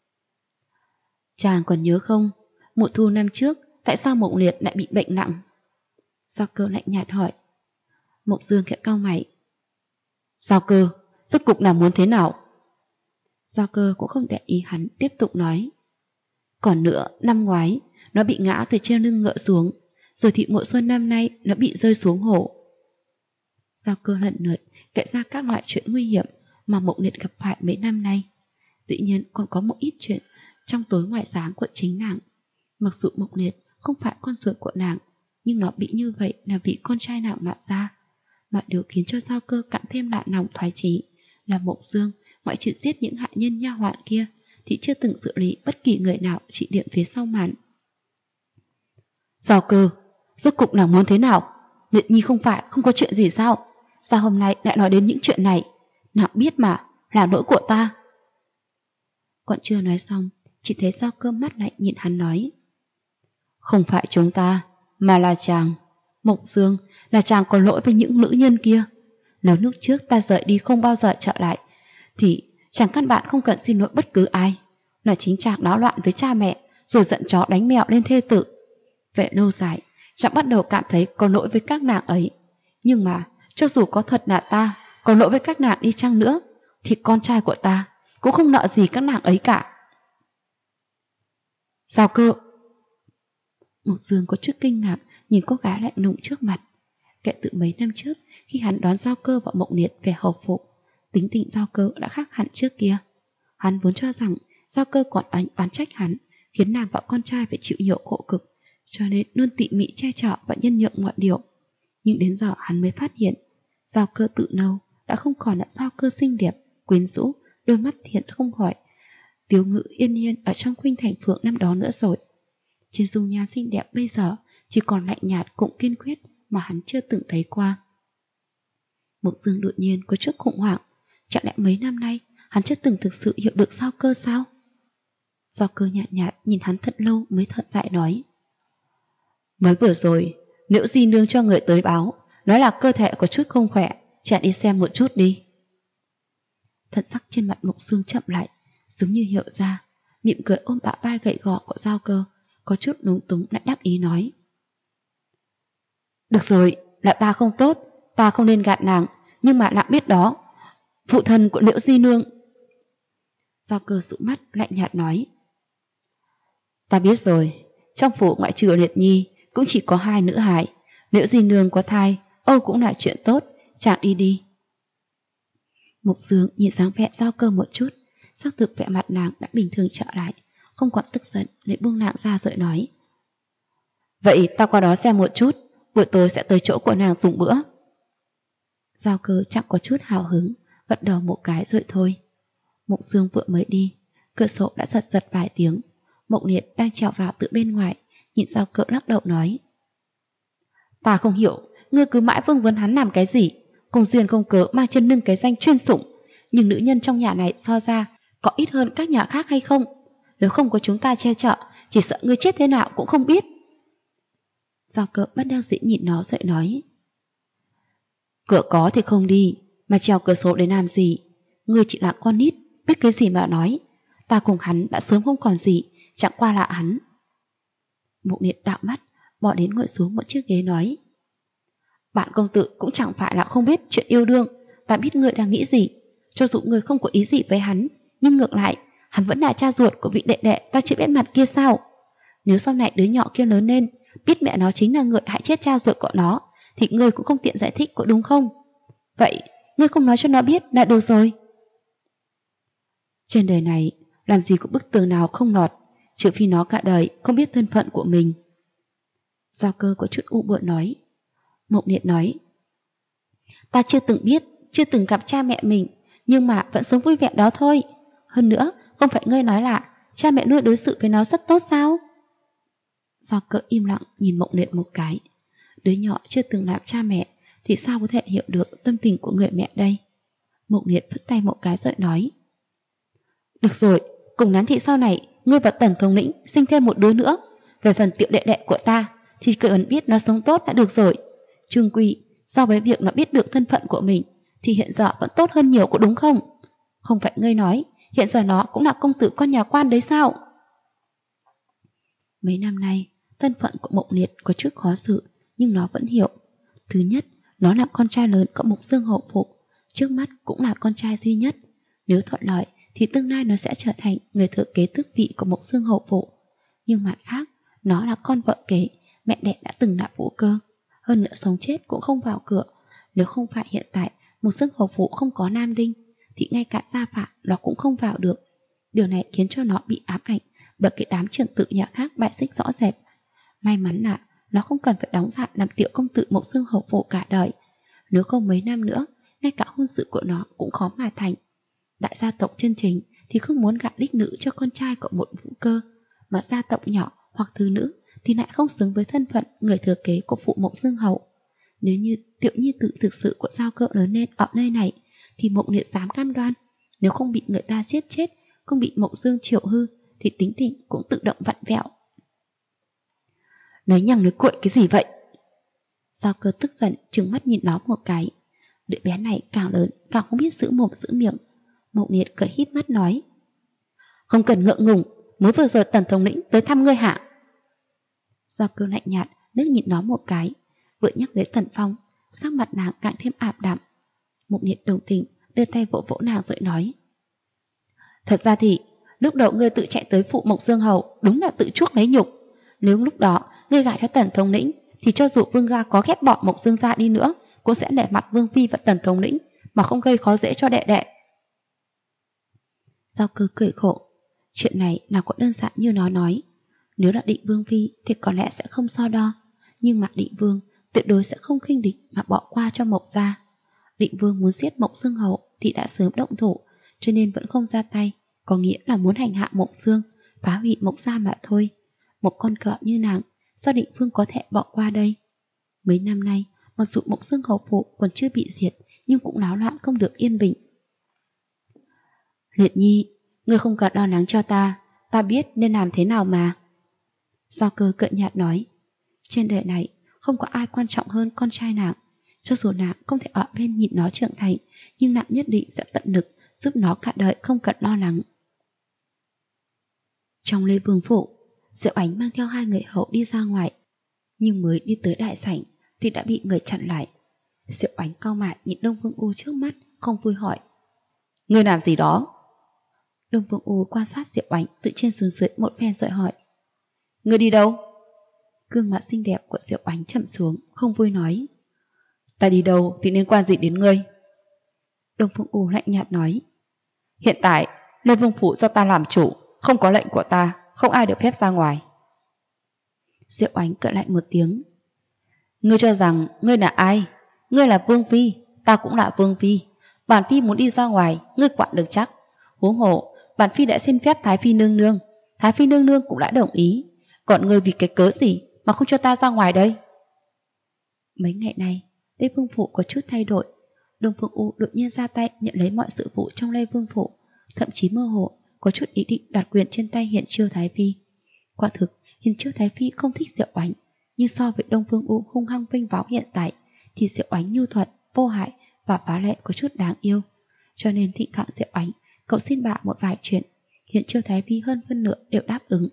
Chàng còn nhớ không, mùa thu năm trước, tại sao Mộng Liệt lại bị bệnh nặng? Giao Cơ lạnh nhạt hỏi. Mộng Dương khẽ cau mày. Giao Cơ, rốt cục là muốn thế nào? Giao Cơ cũng không để ý hắn, tiếp tục nói. Còn nữa, năm ngoái, nó bị ngã từ trên lưng ngựa xuống, rồi thì mùa xuân năm nay nó bị rơi xuống hồ. Giao Cơ lần lượt kể ra các loại chuyện nguy hiểm mà Mộng Liệt gặp phải mấy năm nay. Dĩ nhiên còn có một ít chuyện trong tối ngoại sáng của chính nàng. Mặc dù Mộng Liệt không phải con ruột của nàng, nhưng nó bị như vậy là vì con trai nàng mà ra. Mà điều khiến cho Giao Cơ càng thêm lạ lòng thoái chí là Mộng Dương, ngoại trừ giết những hạ nhân nha hoạn kia, thì chưa từng xử lý bất kỳ người nào trị điện phía sau màn. Giao Cơ, rốt cục là muốn thế nào? Liệt Nhi không phải không có chuyện gì sao? Sao hôm nay lại nói đến những chuyện này? Nàng biết mà, là lỗi của ta. Còn chưa nói xong, chỉ thấy Giao Cơ mắt lạnh nhìn hắn nói. Không phải chúng ta, mà là chàng. Mộng Dương, là chàng có lỗi với những nữ nhân kia. Nếu lúc trước ta rời đi không bao giờ trở lại, thì chàng căn bản không cần xin lỗi bất cứ ai. Là chính chàng náo loạn với cha mẹ, rồi giận chó đánh mèo lên thê tử. Về lâu dài, chàng bắt đầu cảm thấy có lỗi với các nàng ấy. Nhưng mà, cho dù có thật là ta có lỗi với các nàng đi chăng nữa, thì con trai của ta cũng không nợ gì các nàng ấy cả. Giao Cơ. Mộng Dương có chút kinh ngạc nhìn cô gái lạnh lùng trước mặt. Kể từ mấy năm trước, khi hắn đón Giao Cơ và Mộng Liệt về hầu phủ, tính tình Giao Cơ đã khác hẳn trước kia. Hắn vốn cho rằng Giao Cơ còn oán trách hắn, khiến nàng và con trai phải chịu nhiều khổ cực, cho nên luôn tỉ mỉ che chở và nhân nhượng mọi điều. Nhưng đến giờ hắn mới phát hiện, Giao Cơ tự nâu đã không còn là Giao Cơ xinh đẹp, quyến rũ, đôi mắt thiện không hỏi, tiếu ngữ yên nhiên ở trong khuynh thành phượng năm đó nữa rồi. Trên dung nhan xinh đẹp bây giờ chỉ còn lạnh nhạt cũng kiên quyết mà hắn chưa từng thấy qua. Mộng Dương đột nhiên có chút khủng hoảng. Chẳng lẽ mấy năm nay hắn chưa từng thực sự hiểu được Giao Cơ sao? Giao Cơ nhạt nhạt nhìn hắn thật lâu mới thở dài nói. Mới vừa rồi, Liễu Di Nương cho người tới báo, nói là cơ thể có chút không khỏe, chàng đi xem một chút đi. Thần sắc trên mặt Mộng Dương chậm lại, giống như hiểu ra, mỉm cười ôm bả vai gầy gò của Giao Cơ, có chút lúng túng lại đáp ý nói. Được rồi, là ta không tốt, ta không nên gạt nàng, nhưng mà nàng biết đó, phụ thân của Liễu Di Nương. Giao Cơ dụ mắt lạnh nhạt nói. Ta biết rồi, trong phủ ngoại trừ Liệt Nhi cũng chỉ có 2 nữ hài, Liễu Di Nương có thai, âu cũng là chuyện tốt, chàng đi đi. Mộng Dương nhìn dáng vẻ Giao Cơ một chút, xác thực vẻ mặt nàng đã bình thường trở lại, không còn tức giận, lại buông nàng ra rồi nói. Vậy ta qua đó xem một chút, buổi tối sẽ tới chỗ của nàng dùng bữa. Giao Cơ chẳng có chút hào hứng, gật đầu một cái rồi thôi. Mộng Dương vừa mới đi, cửa sổ đã giật giật vài tiếng. Mộng Liệt đang trèo vào từ bên ngoài, nhìn Giao Cơ lắc đầu nói. Ta không hiểu, ngươi cứ mãi vương vấn hắn làm cái gì, không riêng không cớ mang trên lưng cái danh chuyên sủng, nhưng nữ nhân trong nhà này so ra có ít hơn các nhà khác hay không? Nếu không có chúng ta che chở, chỉ sợ ngươi chết thế nào cũng không biết. Giao Cơ bất đắc dĩ nhìn nó rồi nói. Cửa có thì không đi, mà trèo cửa sổ để làm gì? Ngươi chỉ là con nít, biết cái gì mà nói. Ta cùng hắn đã sớm không còn gì, chẳng qua lạ hắn. Mộng Liệt đạo mắt, bỏ đến ngồi xuống một chiếc ghế nói. Bạn công tử cũng chẳng phải là không biết chuyện yêu đương, ta biết ngươi đang nghĩ gì. Cho dù ngươi không có ý gì với hắn, nhưng ngược lại, hắn vẫn là cha ruột của vị đệ đệ ta chưa biết mặt kia sao? Nếu sau này đứa nhỏ kia lớn lên, biết mẹ nó chính là người hại chết cha ruột của nó, thì ngươi cũng không tiện giải thích, có đúng không? Vậy, ngươi không nói cho nó biết là được rồi. Trên đời này, làm gì có bức tường nào không lọt, trừ phi nó cả đời không biết thân phận của mình. Giao Cơ có chút u buồn nói. Mộng Liệt nói. Ta chưa từng biết, chưa từng gặp cha mẹ mình, nhưng mà vẫn sống vui vẻ đó thôi. Hơn nữa, không phải ngươi nói là cha mẹ nuôi đối xử với nó rất tốt sao? Do Cỡ im lặng nhìn Mộng Liệt một cái. Đứa nhỏ chưa từng làm cha mẹ thì sao có thể hiểu được tâm tình của người mẹ đây? Mộng Liệt phất tay một cái rồi nói: Được rồi, cùng lắm thì sau này ngươi và Tần thống lĩnh sinh thêm một đứa nữa. Về phần tiểu đệ đệ của ta thì chỉ cần biết nó sống tốt đã được rồi. Chung quy, so với việc nó biết được thân phận của mình thì hiện giờ vẫn tốt hơn nhiều, có đúng không? Không phải ngươi nói hiện giờ nó cũng là công tử con nhà quan đấy sao? Mấy năm nay, thân phận của Mộng Liệt có chút khó xử, nhưng nó vẫn hiểu. Thứ nhất, nó là con trai lớn của Mộc Dương hậu phụ, trước mắt cũng là con trai duy nhất. Nếu thuận lợi thì tương lai nó sẽ trở thành người thừa kế tước vị của Mộc Dương hậu phụ. Nhưng mặt khác, nó là con vợ kế, mẹ đẻ đã từng là Vũ Cơ. Hơn nữa sống chết cũng không vào cửa. Nếu không phải hiện tại Mộc Dương hậu phụ không có nam đinh, thì ngay cả gia phả nó cũng không vào được. Điều này khiến cho nó bị ám ảnh bởi cái đám trưởng tự nhà khác bài xích rõ rệt. May mắn là nó không cần phải đóng giả làm tiểu công tử Mộc Dương hậu phụ cả đời. Nếu không mấy năm nữa, ngay cả hôn sự của nó cũng khó mà thành. Đại gia tộc chân chính thì không muốn gả đích nữ cho con trai của một Vũ Cơ, mà gia tộc nhỏ hoặc thứ nữ thì lại không xứng với thân phận người thừa kế của phụ Mộc Dương hậu. Nếu như tiểu nhi tử thực sự của Giao Cơ lớn lên ở nơi này, thì Mộng Liệt dám cam đoan, nếu không bị người ta giết chết, không bị Mộc Dương triệu hư, thì tính tình cũng tự động vặn vẹo. Nói nhằng nói cuội cái gì vậy? Giao Cơ tức giận trừng mắt nhìn nó một cái. Đứa bé này càng lớn càng không biết giữ mồm giữ miệng. Mộng Liệt cười híp mắt nói: Không cần ngượng ngùng, mới vừa rồi Tần thống lĩnh tới thăm ngươi hả? Giao Cơ lạnh nhạt liếc nhìn nó một cái, vừa nhắc đến Tần Phong, sắc mặt nàng càng thêm ảm đạm. Mộng Liệt đồng tình đưa tay vỗ vỗ nàng rồi nói: Thật ra thì lúc đầu ngươi tự chạy tới phụ Mộc Dương hầu đúng là tự chuốc lấy nhục. Nếu lúc đó ngươi gả cho Tần thống lĩnh thì cho dù Vương gia có ghét bỏ Mộc Dương gia đi nữa cũng sẽ để mặt Vương phi và Tần thống lĩnh mà không gây khó dễ cho đệ đệ. Giao Cơ cười khổ. Chuyện này nào có đơn giản như nó nói. Nếu là Định Vương phi thì có lẽ sẽ không so đo, nhưng mà Định Vương tuyệt đối sẽ không khinh địch mà bỏ qua cho Mộc gia. Định Vương muốn giết Mộc Dương hậu thì đã sớm động thủ, cho nên vẫn không ra tay, có nghĩa là muốn hành hạ Mộc Dương, phá hủy Mộc gia mà thôi. Một con cọp như nàng, sao Định Vương có thể bỏ qua đây? Mấy năm nay, mặc dù Mộc Dương hậu phụ còn chưa bị diệt, nhưng cũng náo loạn không được yên bình. Liệt Nhi, ngươi không cần lo lắng cho ta biết nên làm thế nào mà. Giao Cơ cợt nhạt nói: Trên đời này không có ai quan trọng hơn con trai nàng. Cho dù nàng không thể ở bên nhìn nó trưởng thành, nhưng nàng nhất định sẽ tận lực giúp nó cả đời không cần lo lắng. Trong Lê Vương phủ, Diệu Ánh mang theo hai người hậu đi ra ngoài, nhưng mới đi tới đại sảnh thì đã bị người chặn lại. Diệu Ánh cau mày nhìn Đông Vương U trước mắt, không vui hỏi: Ngươi làm gì đó? Đông Vương U quan sát Diệu Ánh từ trên xuống dưới một phen rồi hỏi: Ngươi đi đâu? Gương mặt xinh đẹp của Diệu Ánh chậm xuống, không vui nói: Ta đi đâu thì liên quan gì đến ngươi? Đông Phương U lạnh nhạt nói: Hiện tại Lê Vương phủ do ta làm chủ, không có lệnh của ta, không ai được phép ra ngoài. Diệu Ánh cười lại một tiếng: Ngươi cho rằng ngươi là ai? Ngươi là Vương phi, ta cũng là Vương phi. Bản phi muốn đi ra ngoài, ngươi quản được chắc. Huống hồ, bản phi đã xin phép Thái phi nương nương, Thái phi nương nương cũng đã đồng ý. Còn ngươi vì cái cớ gì mà không cho ta ra ngoài đây? Mấy ngày nay, Lê Vương phủ có chút thay đổi. Đông Phương U đột nhiên ra tay nhận lấy mọi sự vụ trong Lê Vương phủ, thậm chí mơ hồ có chút ý định đoạt quyền trên tay Hiển Chiêu Thái phi. Quả thực, Hiển Chiêu Thái phi không thích Diệu Ánh, nhưng so với Đông Phương U hung hăng vinh váo hiện tại, thì Diệu Ánh nhu thuận, vô hại và phá lệ có chút đáng yêu. Cho nên thỉnh thoảng Diệu Ánh cậu xin bà một vài chuyện, Hiển Chiêu Thái phi hơn phân nửa đều đáp ứng.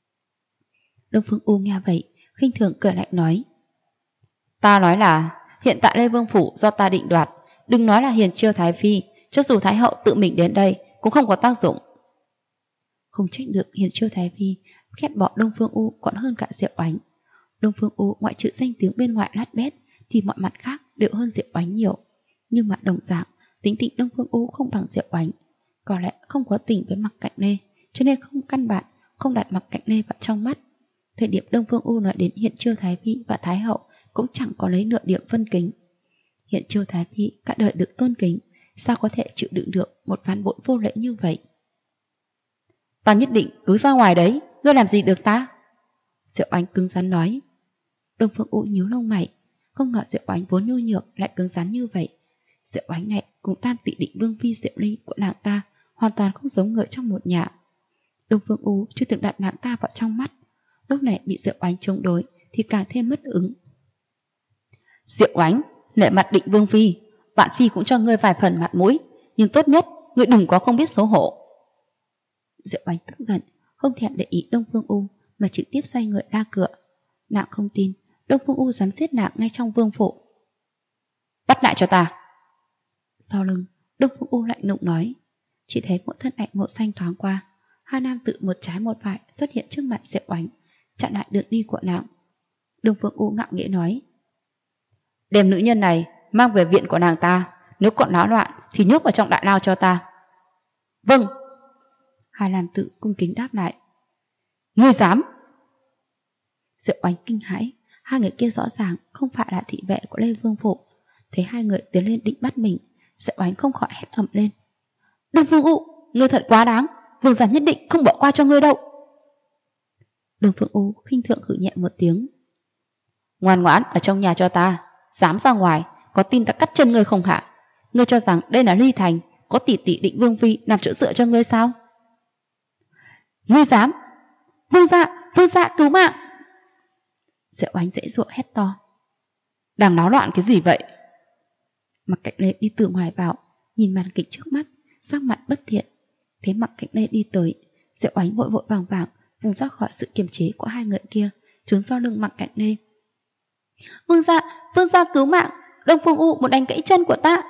Đông Phương U nghe vậy, khinh thường cười lạnh nói: Ta nói là hiện tại Lê Vương phủ do ta định đoạt, đừng nói là Hiền Chiêu Thái phi, cho dù Thái hậu tự mình đến đây cũng không có tác dụng. Không trách được Hiền Chiêu Thái phi ghét bỏ Đông Phương U còn hơn cả Diệu Ánh. Đông Phương U ngoại trừ danh tiếng bên ngoài lát bét thì mọi mặt khác đều hơn Diệu Ánh nhiều, nhưng mà đồng dạng tính tình Đông Phương U không bằng Diệu Ánh, có lẽ không có tình với Mặc Cạnh Lê, cho nên không căn bản không đặt Mặc Cạnh Lê vào trong mắt. Thời điểm Đông Phương U nói đến Hiền Chiêu Thái phi và Thái hậu cũng chẳng có lấy nửa điểm phân kính. Hiển Chiêu Thái phi cả đời được tôn kính, sao có thể chịu đựng được một ván bội vô lễ như vậy? Ta nhất định cứ ra ngoài đấy, ngươi làm gì được ta? Diệu Oánh cứng rắn nói. Đông Phương U nhíu lông mày, không ngờ Diệu Oánh vốn nhu nhược lại cứng rắn như vậy. Diệu Oánh này cùng Tam Tỵ Định Vương phi Diệu Ly của nàng ta hoàn toàn không giống người trong một nhà. Đông Phương U chưa từng đặt nàng ta vào trong mắt, lúc này bị Diệu Oánh chống đối thì càng thêm mất ứng. Diệu Oánh, nể mặt Định Vương phi, bạn phi cũng cho ngươi vài phần mặt mũi, nhưng tốt nhất ngươi đừng có không biết xấu hổ. Diệu Oánh tức giận, không thèm để ý Đông Phương U mà trực tiếp xoay người ra cửa. Nàng không tin Đông Phương U dám giết nàng ngay trong vương phủ. Bắt lại cho ta. Sau lưng Đông Phương U lạnh lùng nói. Chỉ thấy một thân ảnh màu xanh thoáng qua, hai nam tự một trái một phải xuất hiện trước mặt Diệu Oánh, chặn lại đường đi của nàng. Đông Phương U ngạo nghễ nói. Đem nữ nhân này mang về viện của nàng ta, nếu còn náo loạn thì nhốt vào trong đại lao cho ta. Vâng. Hai nam tự cung kính đáp lại. Ngươi dám? Diệu Oánh kinh hãi, hai người kia rõ ràng không phải là thị vệ của Lê Vương phủ. Thấy hai người tiến lên định bắt mình, Diệu Oánh không khỏi hét ầm lên. Đông Phương U, ngươi thật quá đáng, vương gia nhất định không bỏ qua cho ngươi đâu. Đông Phương U khinh thường hử nhẹ một tiếng. Ngoan ngoãn ở trong nhà cho ta, dám ra ngoài, có tin ta cắt chân ngươi không hả? Ngươi cho rằng đây là Ly Thành, có tỷ tỷ Định Vương phi làm chỗ dựa cho ngươi sao? Ngươi dám? Vương gia cứu mạng! Diệu Oánh dãy dụa hét to. Đang náo loạn cái gì vậy? Mặc Cạnh Lê đi từ ngoài vào, nhìn màn kịch trước mắt, sắc mặt bất thiện. Thấy Mặc Cạnh Lê đi tới, Diệu Oánh vội vội vàng vàng vùng ra khỏi sự kiềm chế của hai người kia, trốn sau lưng Mặc Cạnh Lê. Vương gia cứu mạng, Đông Phương U muốn đánh gãy chân của ta.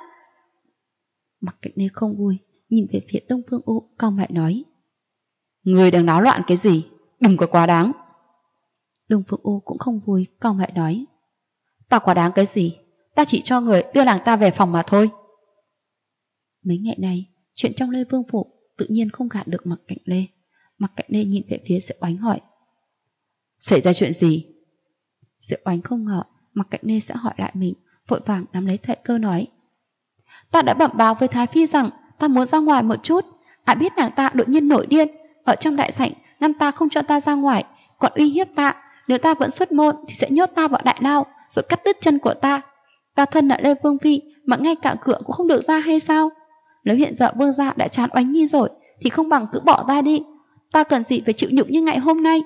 Mặc Cạnh Lê không vui, nhìn về phía Đông Phương U, cau mày nói. Người đang náo loạn cái gì? Đừng có quá đáng. Đông Phương U cũng không vui, cau mày nói. Ta quá đáng cái gì? Ta chỉ cho người đưa nàng ta về phòng mà thôi. Mấy ngày này, chuyện trong Lê Vương phủ tự nhiên không gạt được Mặc Cạnh Lê. Mặc Cạnh Lê nhìn về phía Diệu Oánh hỏi. Xảy ra chuyện gì? Diệu Oánh không ngờ Mặc Cạnh Lê sẽ hỏi lại mình, vội vàng nắm lấy thời cơ nói. Ta đã bẩm báo với Thái Phi rằng ta muốn ra ngoài một chút. Ai biết nàng ta đột nhiên nổi điên, ở trong đại sảnh ngăn ta không cho ta ra ngoài, còn uy hiếp ta, nếu ta vẫn xuất môn thì sẽ nhốt ta vào đại lao, rồi cắt đứt chân của ta. Ta thân là Lê Vương phi mà ngay cả cửa cũng không được ra hay sao? Nếu hiện giờ vương gia đã chán Oánh Nhi rồi thì không bằng cứ bỏ ta đi. Ta cần gì phải chịu nhục như ngày hôm nay?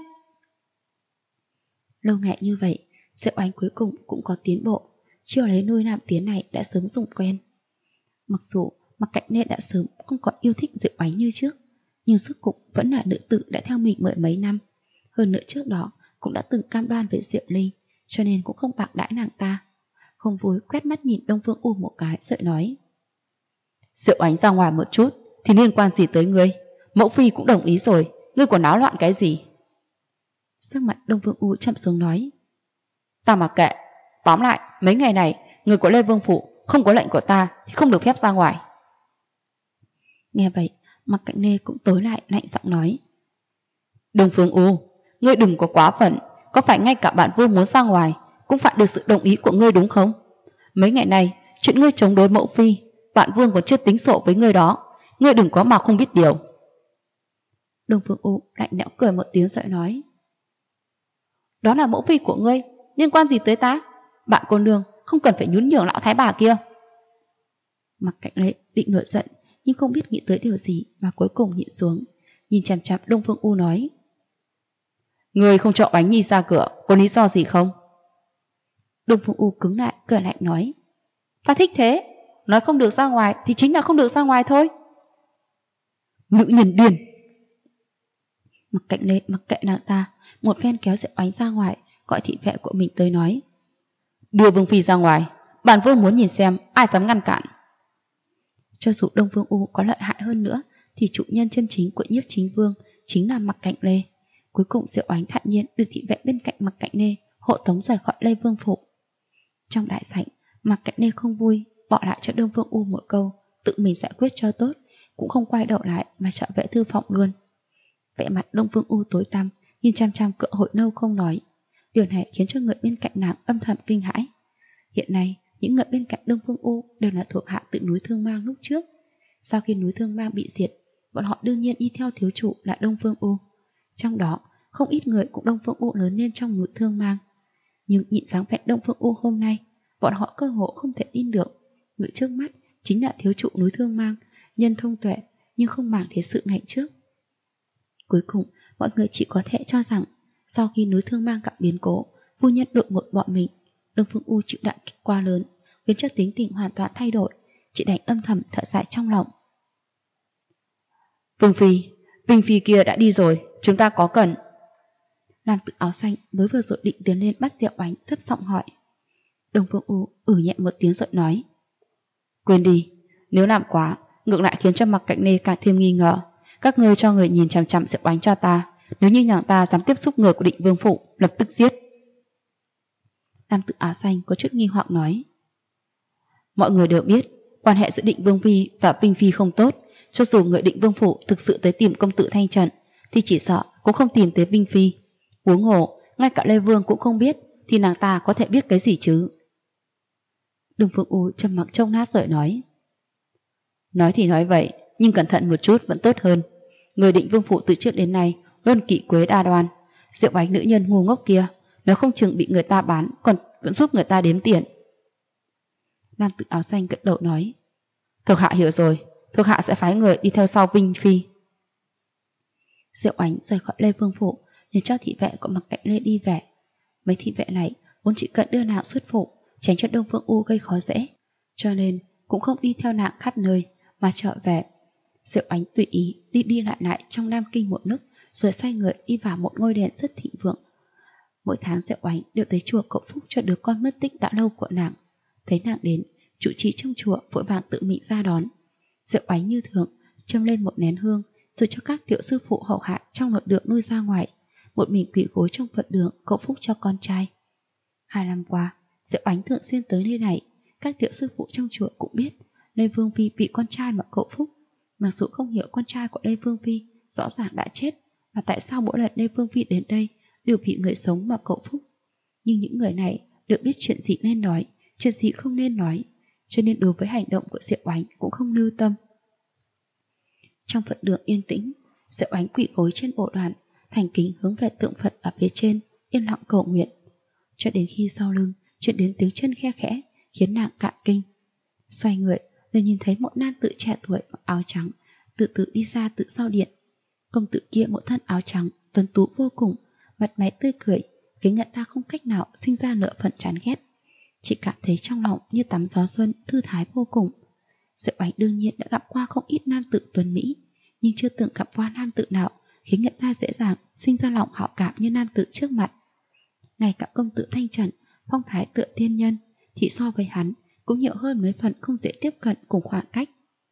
Lâu ngày như vậy, Diệu Oánh cuối cùng cũng có tiến bộ. Chiêu lấy nuôi nam tiến này đã sớm dùng quen. Mặc dù Mặc Cạnh Lê đã sớm không còn yêu thích Diệu Oánh như trước, nhưng suốt cục vẫn là nữ tử đã theo mình mười mấy năm. Hơn nữa trước đó cũng đã từng cam đoan với Diệu Ly, cho nên cũng không bạc đãi nàng ta. Không vui quét mắt nhìn Đông Phương U một cái, sợi nói. Diệu Oánh ra ngoài một chút thì liên quan gì tới ngươi? Mẫu phi cũng đồng ý rồi, ngươi còn náo loạn cái gì? Sắc mặt Đông Phương U chậm xuống nói. Ta mặc kệ, tóm lại mấy ngày này người của Lê Vương phủ không có lệnh của ta thì không được phép ra ngoài. Nghe vậy, Mặc Cạnh Lê cũng tối lại lạnh giọng nói. Đông Phương U, ngươi đừng có quá phận, có phải ngay cả bạn vương muốn ra ngoài cũng phải được sự đồng ý của ngươi đúng không? Mấy ngày này chuyện ngươi chống đối mẫu phi, bạn vương còn chưa tính sổ với ngươi đó, ngươi đừng có mà không biết điều. Đông Phương U lạnh lẽo cười một tiếng rồi nói. Đó là mẫu phi của ngươi, liên quan gì tới ta? Bạn cô nương không cần phải nhún nhường lão thái bà kia. Mặc Cạnh Lê định nổi giận, nhưng không biết nghĩ tới điều gì mà cuối cùng nhịn xuống, nhìn chằm chằm Đông Phương U nói. Ngươi không cho Oánh Nhi ra cửa, có lý do gì không? Đông Phương U cứng lại, cười lạnh nói. Ta thích thế, nói không được ra ngoài thì chính là không được ra ngoài thôi. Nữ nhân điên! Mặc Cạnh Lê mặc kệ nàng ta, một phen kéo Diệu Oánh ra ngoài, gọi thị vệ của mình tới nói. Đưa Vương phi ra ngoài, bản vương muốn nhìn xem ai dám ngăn cản. Cho dù Đông Phương U có lợi hại hơn nữa thì chủ nhân chân chính của Nhiếp Chính Vương chính là Mặc Cạnh Lê. Cuối cùng Diệu Oánh thản nhiên được thị vệ bên cạnh Mặc Cạnh Lê hộ tống rời khỏi Lê Vương phủ. Trong đại sảnh, Mặc Cạnh Lê không vui, bỏ lại cho Đông Phương U một câu, tự mình giải quyết cho tốt, cũng không quay đầu lại mà trở về thư phòng luôn. Vẻ mặt Đông Phương U tối tăm, nhìn chăm chăm cựa hội lâu không nói. Điều này khiến cho người bên cạnh nàng âm thầm kinh hãi. Hiện nay, những người bên cạnh Đông Phương U đều là thuộc hạ tự núi Thương Mang lúc trước. Sau khi núi Thương Mang bị diệt, bọn họ đương nhiên đi theo thiếu chủ là Đông Phương U. Trong đó, không ít người cũng Đông Phương U lớn lên trong núi Thương Mang. Nhưng nhìn dáng vẻ Đông Phương U hôm nay, bọn họ cơ hồ không thể tin được. Người trước mắt chính là thiếu chủ núi Thương Mang, nhân thông tuệ nhưng không màng thế sự ngày trước. Cuối cùng, mọi người chỉ có thể cho rằng sau khi núi Thương Mang gặp biến cố, phu nhân đột ngột bỏ mình, Đông Phương U chịu đả kích quá lớn, khiến cho tính tình hoàn toàn thay đổi, chỉ đành âm thầm thở dài trong lòng. Vinh Phi kia đã đi rồi, chúng ta có cần. Nam tử áo xanh mới vừa rồi định tiến lên bắt Diệu Oánh, thấp giọng hỏi. Đông Phương U nhẹ một tiếng rồi nói. Quên đi, nếu làm quá, ngược lại khiến cho Mặc Cạnh Nê càng thêm nghi ngờ. Các ngươi cho người nhìn chằm chằm Diệu Oánh cho ta, nếu như nàng ta dám tiếp xúc người của Định Vương Phủ, lập tức giết. Nam tử áo xanh có chút nghi hoặc nói. Mọi người đều biết, quan hệ giữa Định Vương Phi và Vinh Phi không tốt, cho dù người Định Vương Phủ thực sự tới tìm công tử Thanh Trần, thì chỉ sợ cũng không tìm tới Vinh Phi. Huống hồ, ngay cả Lê Vương cũng không biết, thì nàng ta có thể biết cái gì chứ? Đông Phương U trầm mặc trông nát rồi nói. Nói thì nói vậy, nhưng cẩn thận một chút vẫn tốt hơn. Người Định Vương Phủ từ trước đến nay luôn kỵ quế đa đoan. Diệu Oánh nữ nhân ngu ngốc kia, nếu không chừng bị người ta bán, còn vẫn giúp người ta đếm tiền. Nam tử áo xanh gật đầu nói. Thuộc hạ hiểu rồi, thuộc hạ sẽ phái người đi theo sau Vinh Phi. Diệu Oánh rời khỏi Lê Vương Phủ, nhờ cho thị vệ của Mặc Cạnh Lê đi về. Mấy thị vệ này vốn chỉ cần đưa nàng xuất phủ, tránh cho Đông Phương U gây khó dễ, cho nên cũng không đi theo nàng khắp nơi mà trở về. Diệu Oánh tùy ý đi lại trong Nam Kinh một lúc, rồi xoay người đi vào một ngôi đền rất thịnh vượng. Mỗi tháng Diệu Oánh đều tới chùa cầu phúc cho đứa con mất tích đã lâu của nàng. Thấy nàng đến, trụ trì trong chùa vội vàng tự mình ra đón. Diệu Oánh như thường châm lên một nén hương, rồi cho các tiểu sư phụ hậu hạ trong nội đường nuôi ra ngoài, một mình quỳ gối trong Phật đường cầu phúc cho con trai. 2 năm qua, Diệu Oánh thường xuyên tới nơi này. Các tiểu sư phụ trong chùa cũng biết Lê Vương Phi bị con trai mà cầu phúc. Mặc dù không hiểu con trai của Lê Vương Phi rõ ràng đã chết, và tại sao mỗi lần Lê Vương Phi đến đây đều bị người sống mà cầu phúc, nhưng những người này được biết chuyện gì nên nói, chuyện gì không nên nói, cho nên đối với hành động của Diệu Oánh cũng không lưu tâm. Trong Phật đường yên tĩnh, Diệu Oánh quỳ gối trên bộ đoàn, thành kính hướng về tượng Phật ở phía trên, yên lặng cầu nguyện, cho đến khi sau lưng chuyển đến tiếng chân khe khẽ, khiến nàng cạn kinh. Xoay người, liền nhìn thấy một nam tử trẻ tuổi mặc áo trắng tự đi ra từ sau điện. Công tử kia một thân áo trắng, tuấn tú vô cùng, mặt mày tươi cười, khiến người ta không cách nào sinh ra nửa phần chán ghét. Chỉ cảm thấy trong lòng như tắm gió xuân, thư thái vô cùng. Diệu Oánh đương nhiên đã gặp qua không ít nam tử tuấn mỹ, nhưng chưa từng gặp qua nam tử nào khiến người ta dễ dàng sinh ra lòng hảo cảm như nam tử trước mặt. Ngay cả công tử Thanh Trần, phong thái tựa tiên nhân, thì so với hắn cũng nhiều hơn mấy phần không dễ tiếp cận cùng khoảng cách.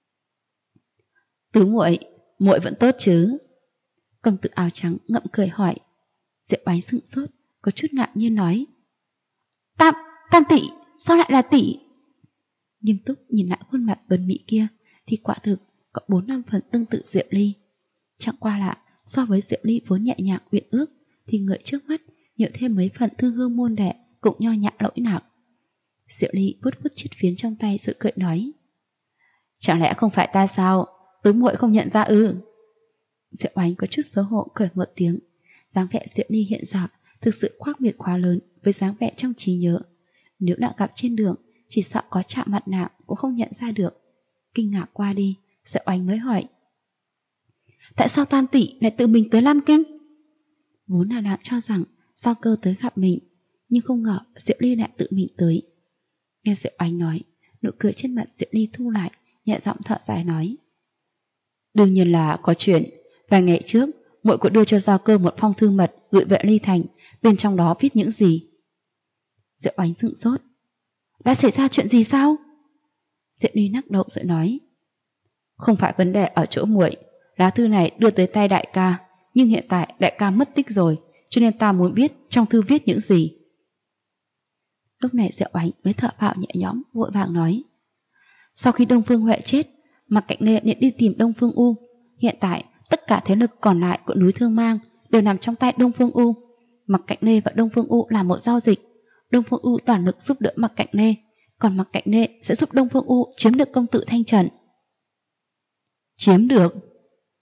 Tứ muội, muội vẫn tốt chứ? Công tử áo trắng ngậm cười hỏi. Diệu Oánh sững sốt, có chút ngạc nhiên nói. Tam tỷ, sao lại là tỷ? Nghiêm túc nhìn lại khuôn mặt tuấn mỹ kia, thì quả thực có 4-5 phần tương tự Diệu Ly. Chẳng qua là so với Diệu Ly vốn nhẹ nhàng uyển ước, thì người trước mắt nhiều thêm mấy phần thư hương môn đệ, cũng nho nhã lỗi lạc. Diệu Ly vuốt chiếc phiến trong tay rồi cười nói. Chẳng lẽ không phải ta sao? Tứ muội không nhận ra ư? Diệu Oánh có chút xấu hổ cười một tiếng. Dáng vẻ Diệu Ly hiện giờ thực sự khác biệt quá lớn với dáng vẻ trong trí nhớ. Nếu đã gặp trên đường, chỉ sợ có chạm mặt nào cũng không nhận ra được. Kinh ngạc qua đi, Diệu Oánh mới hỏi. Tại sao Tam tỷ lại tự mình tới Lam Kinh? Vốn là nàng cho rằng Giao Cơ tới gặp mình, nhưng không ngờ Diệu Ly lại tự mình tới. Nghe Diệu Oánh nói, nụ cười trên mặt Diệu Ly thu lại, nhẹ giọng thở dài nói. Đương nhiên là có chuyện. Vài ngày trước, muội có đưa cho Giao Cơ một phong thư mật gửi về Ly Thành, bên trong đó viết những gì? Diệu Oánh sững sốt. Đã xảy ra chuyện gì sao? Diệu Ly lắc đầu rồi nói. Không phải vấn đề ở chỗ muội. Lá thư này đưa tới tay đại ca, nhưng hiện tại đại ca mất tích rồi, cho nên ta muốn biết trong thư viết những gì. Lúc này Diệu Oánh mới thở phào nhẹ nhõm, vội vàng nói. Sau khi Đông Phương Huệ chết, Mặc Cạnh Lê liền đi tìm Đông Phương U. Hiện tại tất cả thế lực còn lại của núi Thương Mang đều nằm trong tay Đông Phương U. Mặc Cạnh Lê và Đông Phương U làm một giao dịch. Đông Phương U toàn lực giúp đỡ Mặc Cạnh Lê, còn Mặc Cạnh Lê sẽ giúp Đông Phương U chiếm được công tử Thanh Trần. Chiếm được?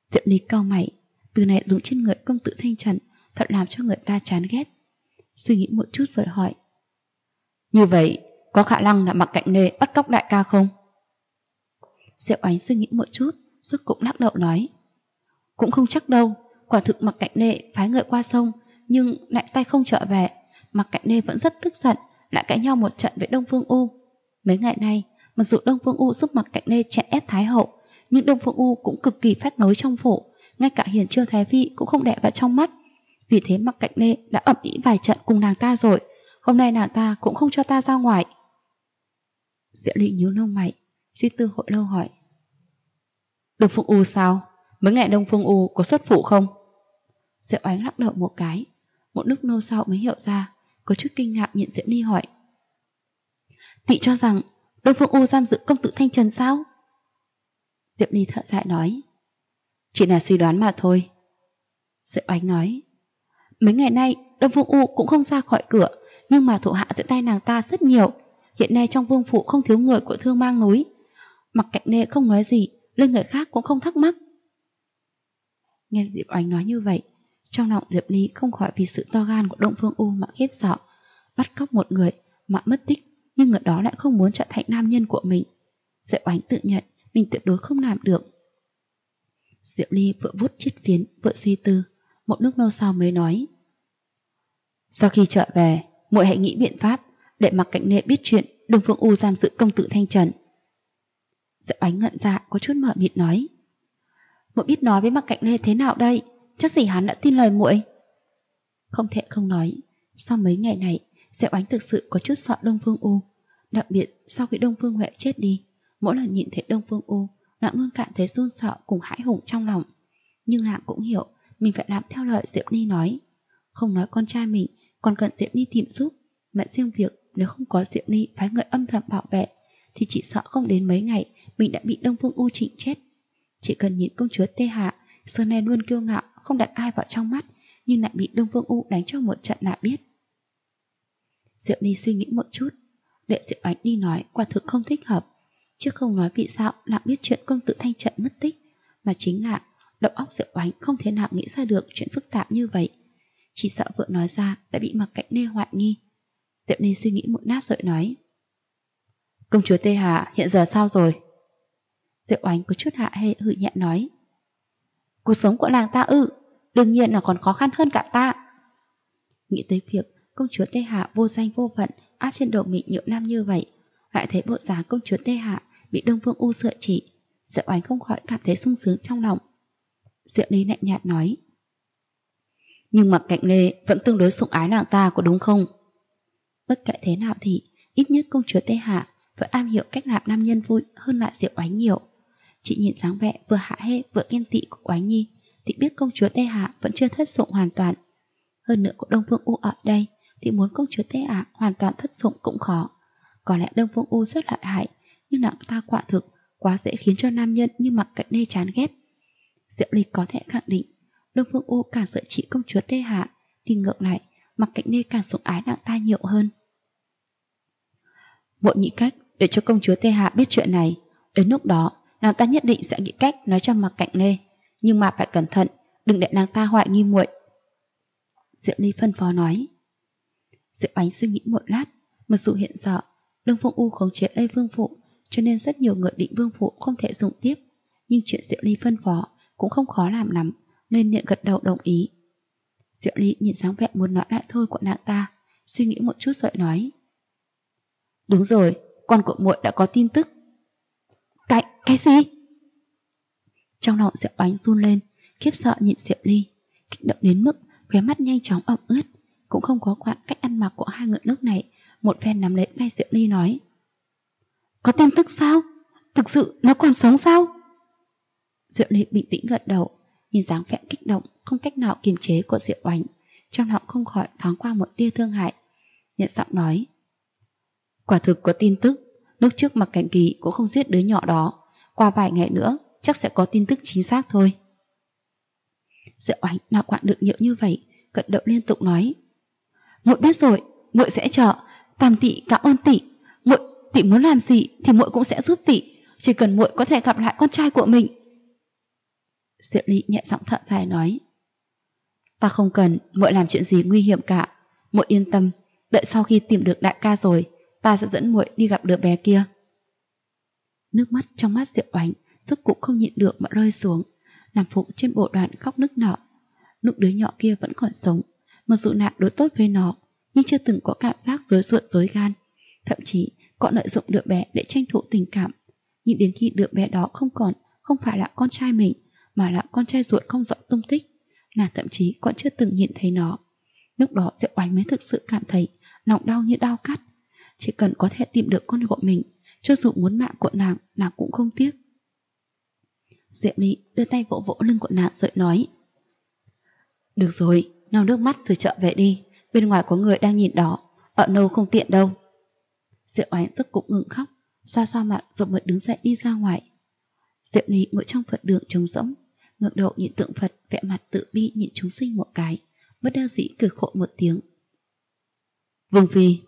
Diệp Ly cau mày, từ này dùng trên người công tử Thanh Trần thật làm cho người ta chán ghét. Suy nghĩ một chút rồi hỏi, như vậy có khả năng là Mạc Cạnh Lê bắt cóc đại ca không? Diệp Oánh suy nghĩ một chút, rốt cục lắc đầu nói, cũng không chắc đâu. Quả thực Mạc Cạnh Lê phái người qua sông nhưng lại tay không trở về. Mạc Cạnh Lê vẫn rất tức giận, lại cãi nhau một trận với Đông Phương U. Mấy ngày nay, mặc dù Đông Phương U giúp Mạc Cạnh Lê chèn ép Thái hậu, nhưng Đông Phương U cũng cực kỳ phách lối trong phủ, ngay cả Hiền Chiêu Thái phi cũng không đẻ vào trong mắt. Vì thế Mạc Cạnh Lê đã ầm ĩ vài trận cùng nàng ta rồi. Hôm nay nàng ta cũng không cho ta ra ngoài. Diệu Ly nhíu lông mày, suy tư hồi lâu hỏi, Đông Phương U sao? Mấy ngày Đông Phương U có xuất phủ không? Diệu Oánh lắc đầu một cái, một lúc lâu sau mới hiểu ra, có chút kinh ngạc nhìn Diệu Ly hỏi, Tị cho rằng Đông Phương U giam giữ công tử Thanh Trần sao? Diệu Ly thở dài nói, chỉ là suy đoán mà thôi. Diệu Oánh nói, mấy ngày nay Đông Phương U cũng không ra khỏi cửa, nhưng mà thủ hạ dưới tay nàng ta rất nhiều. Hiện nay trong vương phủ không thiếu người của Thương Mang núi. Mạc Cạnh Lê không nói gì, lên người khác cũng không thắc mắc. Nghe Diệp Oánh nói như vậy, trong lòng Diệp Ly không khỏi vì sự to gan của Đông Phương U mà khiếp sợ. Bắt cóc một người mà mất tích, nhưng người đó lại không muốn trở thành nam nhân của mình. Diệp Oánh tự nhận mình tuyệt đối không làm được. Diệp Ly vừa vuốt chiếc phiến vừa suy tư, một lúc lâu sau mới nói, sau khi trở về, muội hãy nghĩ biện pháp để Mạc Cạnh Lê biết chuyện Đông Phương U giam giữ công tử Thanh Trần. Diệp Oánh ngẩn ra có chút mờ mịt nói, muội biết nói với Mạc Cạnh Lê thế nào đây? Chắc gì hắn đã tin lời muội. Không thể không nói, sau mấy ngày này Diệp Oánh thực sự có chút sợ Đông Phương U. Đặc biệt sau khi Đông Phương Huệ chết đi, mỗi lần nhìn thấy Đông Phương U, nàng luôn cảm thấy run sợ cùng hãi hùng trong lòng. Nhưng nàng cũng hiểu mình phải làm theo lời Diệp Ly nói. Không nói con trai mình còn cần Diệp Ly tìm giúp, mà riêng việc nếu không có Diệp Ly phái người âm thầm bảo vệ thì chỉ sợ không đến mấy ngày mình đã bị Đông Phương U trịnh chết. Chỉ cần nhìn công chúa Tê Hạ xưa nay luôn kiêu ngạo, không đặt ai vào trong mắt, nhưng lại bị Đông Phương U đánh cho một trận là biết. Diệp Ly suy nghĩ một chút, để Diệp Oánh đi nói quả thực không thích hợp, chứ không nói vì sao nàng biết chuyện công tử Thanh Trần mất tích, mà chính là đầu óc Diệp Oánh không thể nào nghĩ ra được chuyện phức tạp như vậy. Chỉ sợ vừa nói ra đã bị Mạc Cạnh Lê hoài nghi. Diệp Ly suy nghĩ một lát rồi nói, công chúa Tê Hạ hiện giờ sao rồi? Diệp Oánh có chút hạ hê hử nhẹ nói, cuộc sống của nàng ta đương nhiên là còn khó khăn hơn cả ta. Nghĩ tới việc công chúa Tê Hạ vô danh vô phận áp trên đầu mình nhiều năm như vậy, lại thấy bộ dáng công chúa Tê Hạ bị Đông Phương U sửa trị, Diệp Oánh không khỏi cảm thấy sung sướng trong lòng. Diệp Ly lạnh nhạt nói, nhưng Mạc Cạnh Lê vẫn tương đối sủng ái nàng ta có đúng không? Bất kể thế nào thì ít nhất công chúa Tê Hạ vẫn am hiểu cách làm nam nhân vui hơn lại Diệp Oánh nhiều. Chị nhìn dáng vẻ vừa hạ hê vừa ghen tị của Oánh Nhi thì biết công chúa Tê Hạ vẫn chưa thất dụng hoàn toàn. Hơn nữa có Đông Phương U ở đây thì muốn công chúa Tê Hạ hoàn toàn thất dụng cũng khó. Có lẽ Đông Phương U rất lợi hại, nhưng nàng ta quả thực quá dễ khiến cho nam nhân như Mạc Cạnh Lê chán ghét. Diệp Ly có thể khẳng định Đông Phương U càng sợ chị công chúa Tê Hạ thì ngược lại Mạc Cạnh Lê càng sủng ái nàng ta nhiều hơn. Muội nghĩ cách để cho công chúa Tê Hạ biết chuyện này, đến lúc đó nàng ta nhất định sẽ nghĩ cách nói cho Mạc Cạnh Lê, nhưng mà phải cẩn thận, đừng để nàng ta hoài nghi muội. Diệp Ly phân phó nói. Diệp Oánh suy nghĩ một lát, mặc dù hiện giờ Đông Phương U khống chế Lê Vương Phủ, cho nên rất nhiều người định Vương Phủ không thể dùng tiếp, nhưng chuyện Diệp Ly phân phó cũng không khó làm lắm, nên nhận gật đầu đồng ý. Diệp Ly nhìn dáng vẻ muốn nói lại thôi của nàng ta, suy nghĩ một chút rồi nói, đúng rồi, con của muội đã có tin tức. Cái gì? Trong lòng Diệp Oánh run lên, khiếp sợ nhìn Diệp Ly, kích động đến mức khóe mắt nhanh chóng ẩm ướt, cũng không có quản cách ăn mặc của hai người lúc này, một phen nắm lấy tay Diệp Ly nói, có tin tức sao? Thực sự nó còn sống sao? Diệp Ly bình tĩnh gật đầu, nhìn dáng vẻ kích động không cách nào kiềm chế của Diệp Oánh, trong lòng không khỏi thoáng qua một tia thương hại, nhẹ giọng nói, quả thực có tin tức. Lúc trước Mạc Cảnh Kỳ cũng không giết đứa nhỏ đó, qua vài ngày nữa chắc sẽ có tin tức chính xác thôi. Diệp Oánh nào quản được nhiều như vậy, gật đầu liên tục nói, muội biết rồi, muội sẽ chờ. Tam tỷ cảm ơn tỷ, tỷ muốn làm gì thì muội cũng sẽ giúp tỷ, chỉ cần muội có thể gặp lại con trai của mình. Diệp Ly nhẹ giọng thở dài nói. Ta không cần muội làm chuyện gì nguy hiểm cả. Muội yên tâm, đợi sau khi tìm được đại ca rồi, ta sẽ dẫn muội đi gặp đứa bé kia. Nước mắt trong mắt Diệu Oánh rốt cuộc không nhịn được mà rơi xuống, nằm phụng trên bộ đoàn khóc nức nở. Lúc đứa nhỏ kia vẫn còn sống, mặc dù nàng đối tốt với nó, nhưng chưa từng có cảm giác rối ruột rối gan. Thậm chí còn lợi dụng đứa bé để tranh thủ tình cảm. Nhưng đến khi đứa bé đó không phải là con trai mình, mà là con trai ruột không rõ tung tích, nàng thậm chí còn chưa từng nhìn thấy nó. Lúc đó Diệu Oánh mới thực sự cảm thấy lòng đau như đau cắt. Chỉ cần có thể tìm được con của mình, cho dù muốn mạng của nàng cũng không tiếc. Diệp Ly đưa tay vỗ vỗ lưng của nàng rồi nói. Được rồi, lau nước mắt rồi trở về đi. Bên ngoài có người đang nhìn đó, ở đâu không tiện đâu. Diệu Oánh tức cũng ngừng khóc, xoa xoa mặt rồi mới đứng dậy đi ra ngoài. Diệp Ly ngồi trong Phật đường trống rỗng, ngẩng đầu nhìn tượng Phật vẽ mặt tự bi nhìn chúng sinh một cái, bất đắc dĩ cười khổ một tiếng. Vương phi.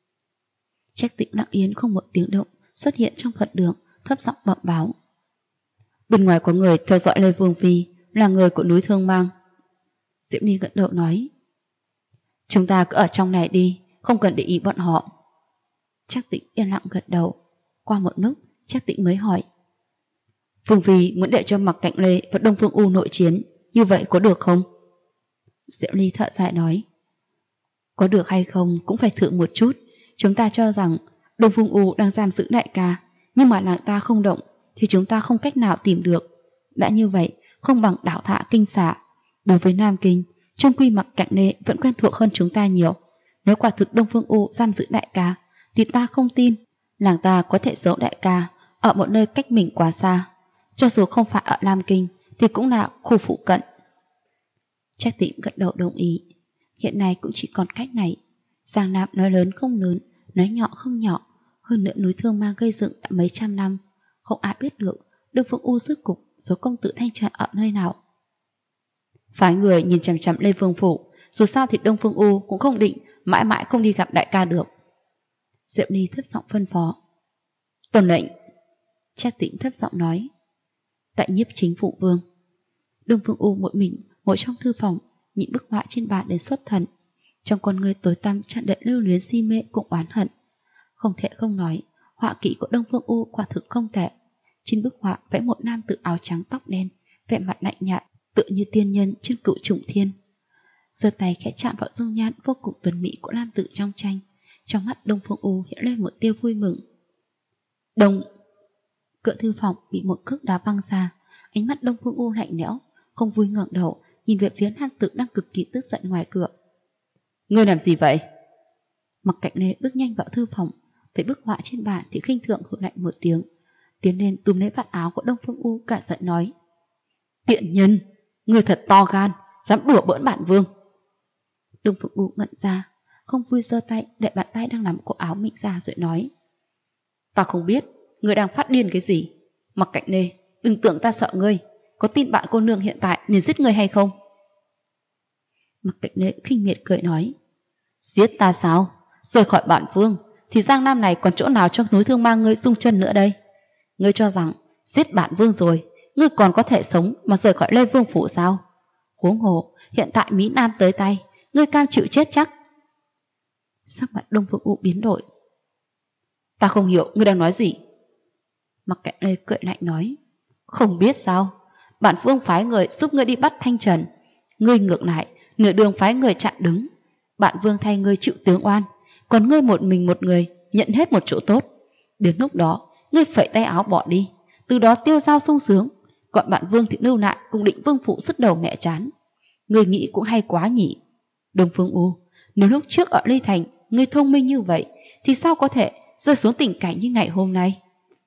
Trách Tĩnh lặng yên không một tiếng động xuất hiện trong Phật đường, thấp giọng bẩm báo. Bên ngoài có người theo dõi Lê Vương phi, là người của núi Thương Mang. Diệp Ly gật đầu nói. Chúng ta cứ ở trong này đi, không cần để ý bọn họ. Trách Tĩnh yên lặng gật đầu. Qua một lúc, Trách Tĩnh mới hỏi. Vương phi muốn để cho Mặc Cạnh Lê và Đông Phương U nội chiến, như vậy có được không? Diệp Ly thở dài nói. Có được hay không cũng phải thử một chút. Chúng ta cho rằng Đông Phương U đang giam giữ đại ca, nhưng mà làng ta không động thì chúng ta không cách nào tìm được. Đã như vậy, không bằng đảo Thạ Kinh xạ. Đối với Nam Kinh, trung quy Mặc Cạnh Lê vẫn quen thuộc hơn chúng ta nhiều. Nếu quả thực Đông Phương U giam giữ đại ca, thì ta không tin làng ta có thể giấu đại ca ở một nơi cách mình quá xa. Cho dù không phải ở Nam Kinh thì cũng là khu phụ cận. Trách Tĩnh gật đầu đồng ý. Hiện nay cũng chỉ còn cách này. Giang Nam nói lớn không lớn, nói nhỏ không nhỏ. Hơn nữa núi Thương Mang gây dựng đã mấy trăm năm, không ai biết được Đông Phương U rốt cục số công tử Thanh Trần ở nơi nào. Phái người nhìn chằm chằm Lê Vương phủ, dù sao thì Đông Phương U cũng không định mãi mãi không đi gặp đại ca được. Diệp Ly thấp giọng phân phó. Tuân lệnh. Trác Tĩnh thấp giọng nói. Tại Nhiếp Chính Phụ Vương. Đông Phương U một mình ngồi trong thư phòng, nhìn bức họa trên bàn đến xuất thần. Trong con người tối tăm tràn đầy lưu luyến si mê cũng oán hận. Không thể không nói, họa kỹ của Đông Phương U quả thực không tệ. Trên bức họa vẽ một nam tử áo trắng tóc đen, vẻ mặt lạnh nhạt, tựa như tiên nhân trên Cựu Trùng Thiên. Giơ tay khẽ chạm vào dung nhan vô cùng tuấn mỹ của nam tử trong tranh. Trong mắt Đông Phương U hiện lên một tia vui mừng. Cửa thư phòng bị một cước đá văng ra. Ánh mắt Đông Phương U lạnh lẽo, không vui ngẩng đầu nhìn về phía nam tử đang cực kỳ tức giận ngoài cửa. Ngươi làm gì vậy? Mặc Cạnh Lê bước nhanh vào thư phòng, thấy bức họa trên bàn thì khinh thường hừ lạnh một tiếng, tiến lên túm lấy vạt áo của Đông Phương U cả giận nói. Tiện nhân, ngươi thật to gan, dám đùa bỡn bản vương. Đông Phương U ngẩn ra, không vui giơ tay để bàn tay đang nắm cổ áo mình ra rồi nói. Ta không biết ngươi đang phát điên cái gì. Mặc Cạnh Lê, đừng tưởng ta sợ ngươi. Có tin bạn cô nương hiện tại nên giết ngươi hay không? Mặc Cạnh Lê khinh miệt cười nói. Giết ta sao? Rời khỏi bản vương thì Giang Nam này còn chỗ nào cho núi Thương Mang ngươi dung chân nữa đây? Ngươi cho rằng giết bản vương rồi ngươi còn có thể sống mà rời khỏi Lê Vương phủ sao? Huống hồ hiện tại Mỹ Nam tới tay, ngươi cam chịu chết chắc? Sắc mặt Đông Phương U biến đổi. Ta không hiểu ngươi đang nói gì. Mặc Cạnh Lê cười lạnh nói. Không biết sao? Bản vương phái người giúp ngươi đi bắt Thanh Trần, ngươi ngược lại nửa đường phái người chặn đứng. Bản vương thay ngươi chịu tướng oan, còn ngươi một mình một người nhận hết một chỗ tốt. Đến lúc đó ngươi phẩy tay áo bỏ đi, từ đó tiêu dao sung sướng. Còn bản vương thì lưu lại cùng Định Vương phủ sứt đầu mẹ chán. Ngươi nghĩ cũng hay quá nhỉ. Đông Phương U, nếu lúc trước ở Ly Thành ngươi thông minh như vậy thì sao có thể rơi xuống tình cảnh như ngày hôm nay?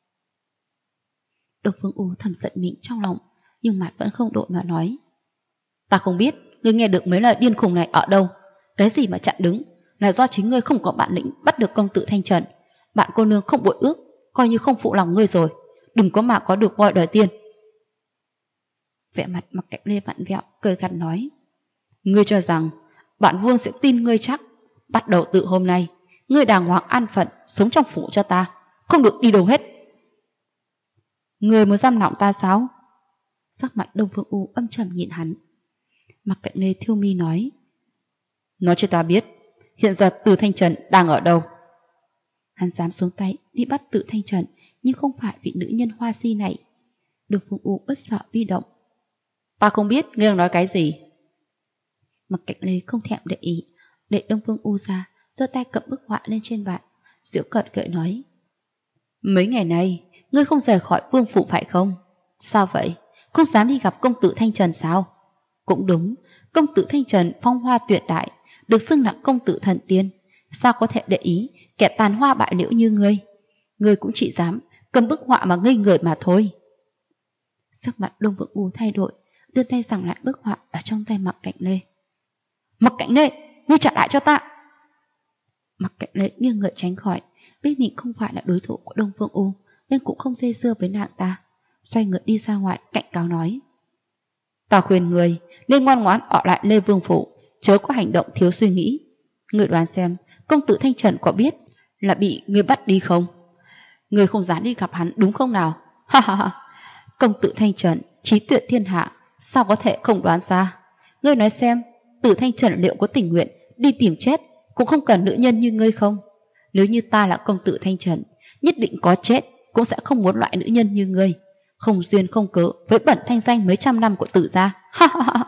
Đông Phương U thầm giận mình trong lòng, nhưng mặt vẫn không đổi mà nói. Ta không biết ngươi nghe được mấy lời điên khùng này ở đâu. Cái gì mà chặn đứng, là do chính ngươi không có bản lĩnh bắt được công tử Thanh Trần. Bạn cô nương không bội ước, coi như không phụ lòng ngươi rồi. Đừng có mà có được voi đòi tiên. Vẻ mặt Mặc Cạnh Lê vặn vẹo, cười gằn nói. Ngươi cho rằng bản vương sẽ tin ngươi chắc? Bắt đầu từ hôm nay, ngươi đàng hoàng an phận sống trong phủ cho ta, không được đi đâu hết. Ngươi muốn giam lỏng ta sao? Sắc mặt Đông Phương U âm trầm nhìn hắn. Mặc Cạnh Lê thiêu mi nói: nói cho ta biết, hiện giờ Từ Thanh Trần đang ở đâu? Hắn dám xuống tay đi bắt Từ Thanh Trần, nhưng không phải vị nữ nhân hoa si này. Đông Phương U bất sợ bi động. Ta không biết ngươi đang nói cái gì. Mặc Cạnh Lê không thèm để ý, để Đông Phương U ra, giơ tay cầm bức họa lên trên bàn, giễu cợt gợi nói: mấy ngày nay ngươi không rời khỏi vương phủ phải không? Sao vậy? Không dám đi gặp công tử Thanh Trần sao? Cũng đúng, công tử Thanh Trần phong hoa tuyệt đại, được xưng là công tử thần tiên, sao có thể để ý kẻ tàn hoa bại liễu như ngươi? Ngươi cũng chỉ dám cầm bức họa mà ngây người mà thôi. Sắc mặt Đông Vượng U thay đổi, đưa tay giằng lại bức họa ở trong tay Mặc Cạnh Lê. Mặc Cạnh Lê, ngươi trả lại cho ta! Mặc Cạnh Lê nghiêng người tránh khỏi, biết mình không phải là đối thủ của Đông Phương U, nên cũng không dây dưa với nàng ta. Xoay người đi ra ngoài cạnh cáo nói: ta khuyên người nên ngoan ngoãn ở lại Lê Vương phủ, chớ có hành động thiếu suy nghĩ. Người đoán xem công tử Thanh Trần có biết là bị người bắt đi không? Người không dám đi gặp hắn đúng không nào? Ha ha ha! Công tử Thanh Trần trí tuệ thiên hạ, sao có thể không đoán ra? Ngươi nói xem, Tử Thanh Trần liệu có tình nguyện đi tìm chết cũng không cần nữ nhân như ngươi không? Nếu như ta là công tử Thanh Trần, nhất định có chết cũng sẽ không muốn loại nữ nhân như ngươi, không duyên không cớ với bẩn thanh danh mấy trăm năm của Tử gia. Ha ha ha!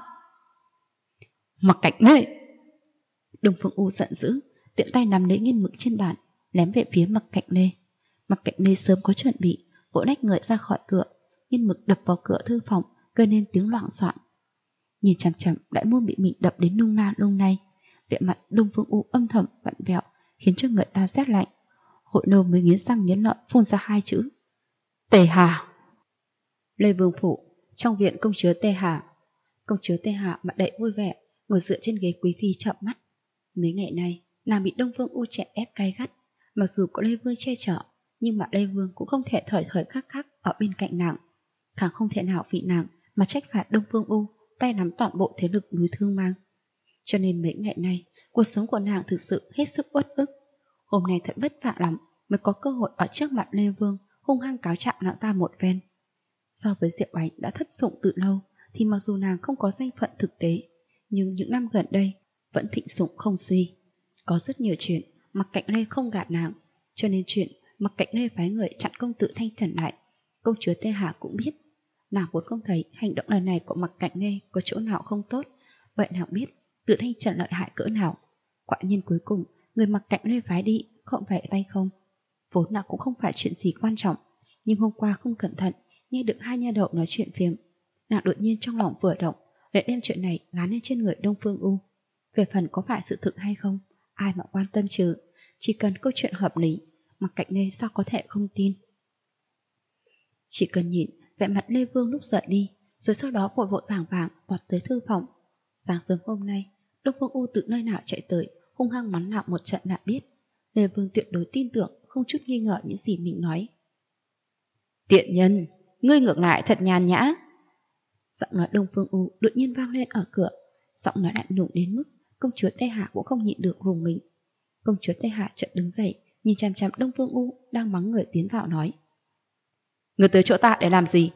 Mặc Cạnh Lê! Đông Phương U giận dữ, tiện tay nắm lấy nghiên mực trên bàn, ném về phía Mặc Cạnh Lê. Mặc Cạnh Lê sớm có chuẩn bị, vội lách người ra khỏi cửa, nghiên mực đập vào cửa thư phòng, gây nên tiếng loạng xoạng. Nhìn chằm chằm Đại Môn bị mình đập đến nung na lung nay, vẻ mặt Đông Phương U âm thầm vặn vẹo, khiến cho người ta rét lạnh. Hội nâu mới nghiến răng nghiến lợi phun ra hai chữ: Tề Hà. Lê Vương phủ, trong viện công chúa Tề Hà. Công chúa Tề Hà mặt đầy vui vẻ, ngồi dựa trên ghế quý phi trợn mắt. Mấy ngày nay, nàng bị Đông Phương U chèn ép cay gắt, mặc dù có Lê Vương che chở, nhưng mà Lê Vương cũng không thể thời thời khắc khắc ở bên cạnh nàng, càng không thể nào vì nàng mà trách phạt Đông Phương U tay nắm toàn bộ thế lực núi Thương Mang. Cho nên mấy ngày nay, cuộc sống của nàng thực sự hết sức uất ức. Hôm nay thật vất vả lắm mới có cơ hội ở trước mặt Lê Vương hung hăng cáo trạng nàng ta một phen. So với Diệu Ánh đã thất sủng từ lâu, thì mặc dù nàng không có danh phận thực tế, nhưng những năm gần đây vẫn thịnh sủng không suy. Có rất nhiều chuyện Mặc Cạnh Lê không gạt nàng, cho nên chuyện Mặc Cạnh Lê phái người chặn công tử Thanh Trần lại, công chúa Tề Hà cũng biết. Nàng vốn không thấy hành động lần này của Mặc Cạnh Lê có chỗ nào không tốt, vậy nàng biết Tử Thanh Trần lợi hại cỡ nào. Quả nhiên cuối cùng người Mặc Cạnh Lê phái đi không phải tay không. Vốn là cũng không phải chuyện gì quan trọng, nhưng hôm qua không cẩn thận nghe được hai nha đầu nói chuyện phiếm, nàng đột nhiên trong lòng vừa động, lại đem chuyện này gán lên trên người Đông Phương U. Về phần có phải sự thực hay không, ai mà quan tâm chứ, chỉ cần câu chuyện hợp lý, Mặc Cạnh Lê sao có thể không tin. Chỉ cần nhìn vẻ mặt Lê Vương lúc rời đi, rồi sau đó vội vội vàng vàng vọt tới thư phòng. Sáng sớm hôm nay, Đông Phương U từ nơi nào chạy tới, hung hăng mắng nạo một trận đã biết. Lê Vương tuyệt đối tin tưởng, không chút nghi ngờ những gì mình nói. Tiện nhân, ngươi ngược lại thật nhàn nhã. Giọng nói Đông Phương U đột nhiên vang lên ở cửa, giọng nói lạnh lùng đến mức công chúa Tề Hạ cũng không nhịn được rùng mình. Công chúa Tề Hạ chợt đứng dậy, nhìn chằm chằm Đông Phương U đang mắng người tiến vào nói: Người tới chỗ ta để làm gì?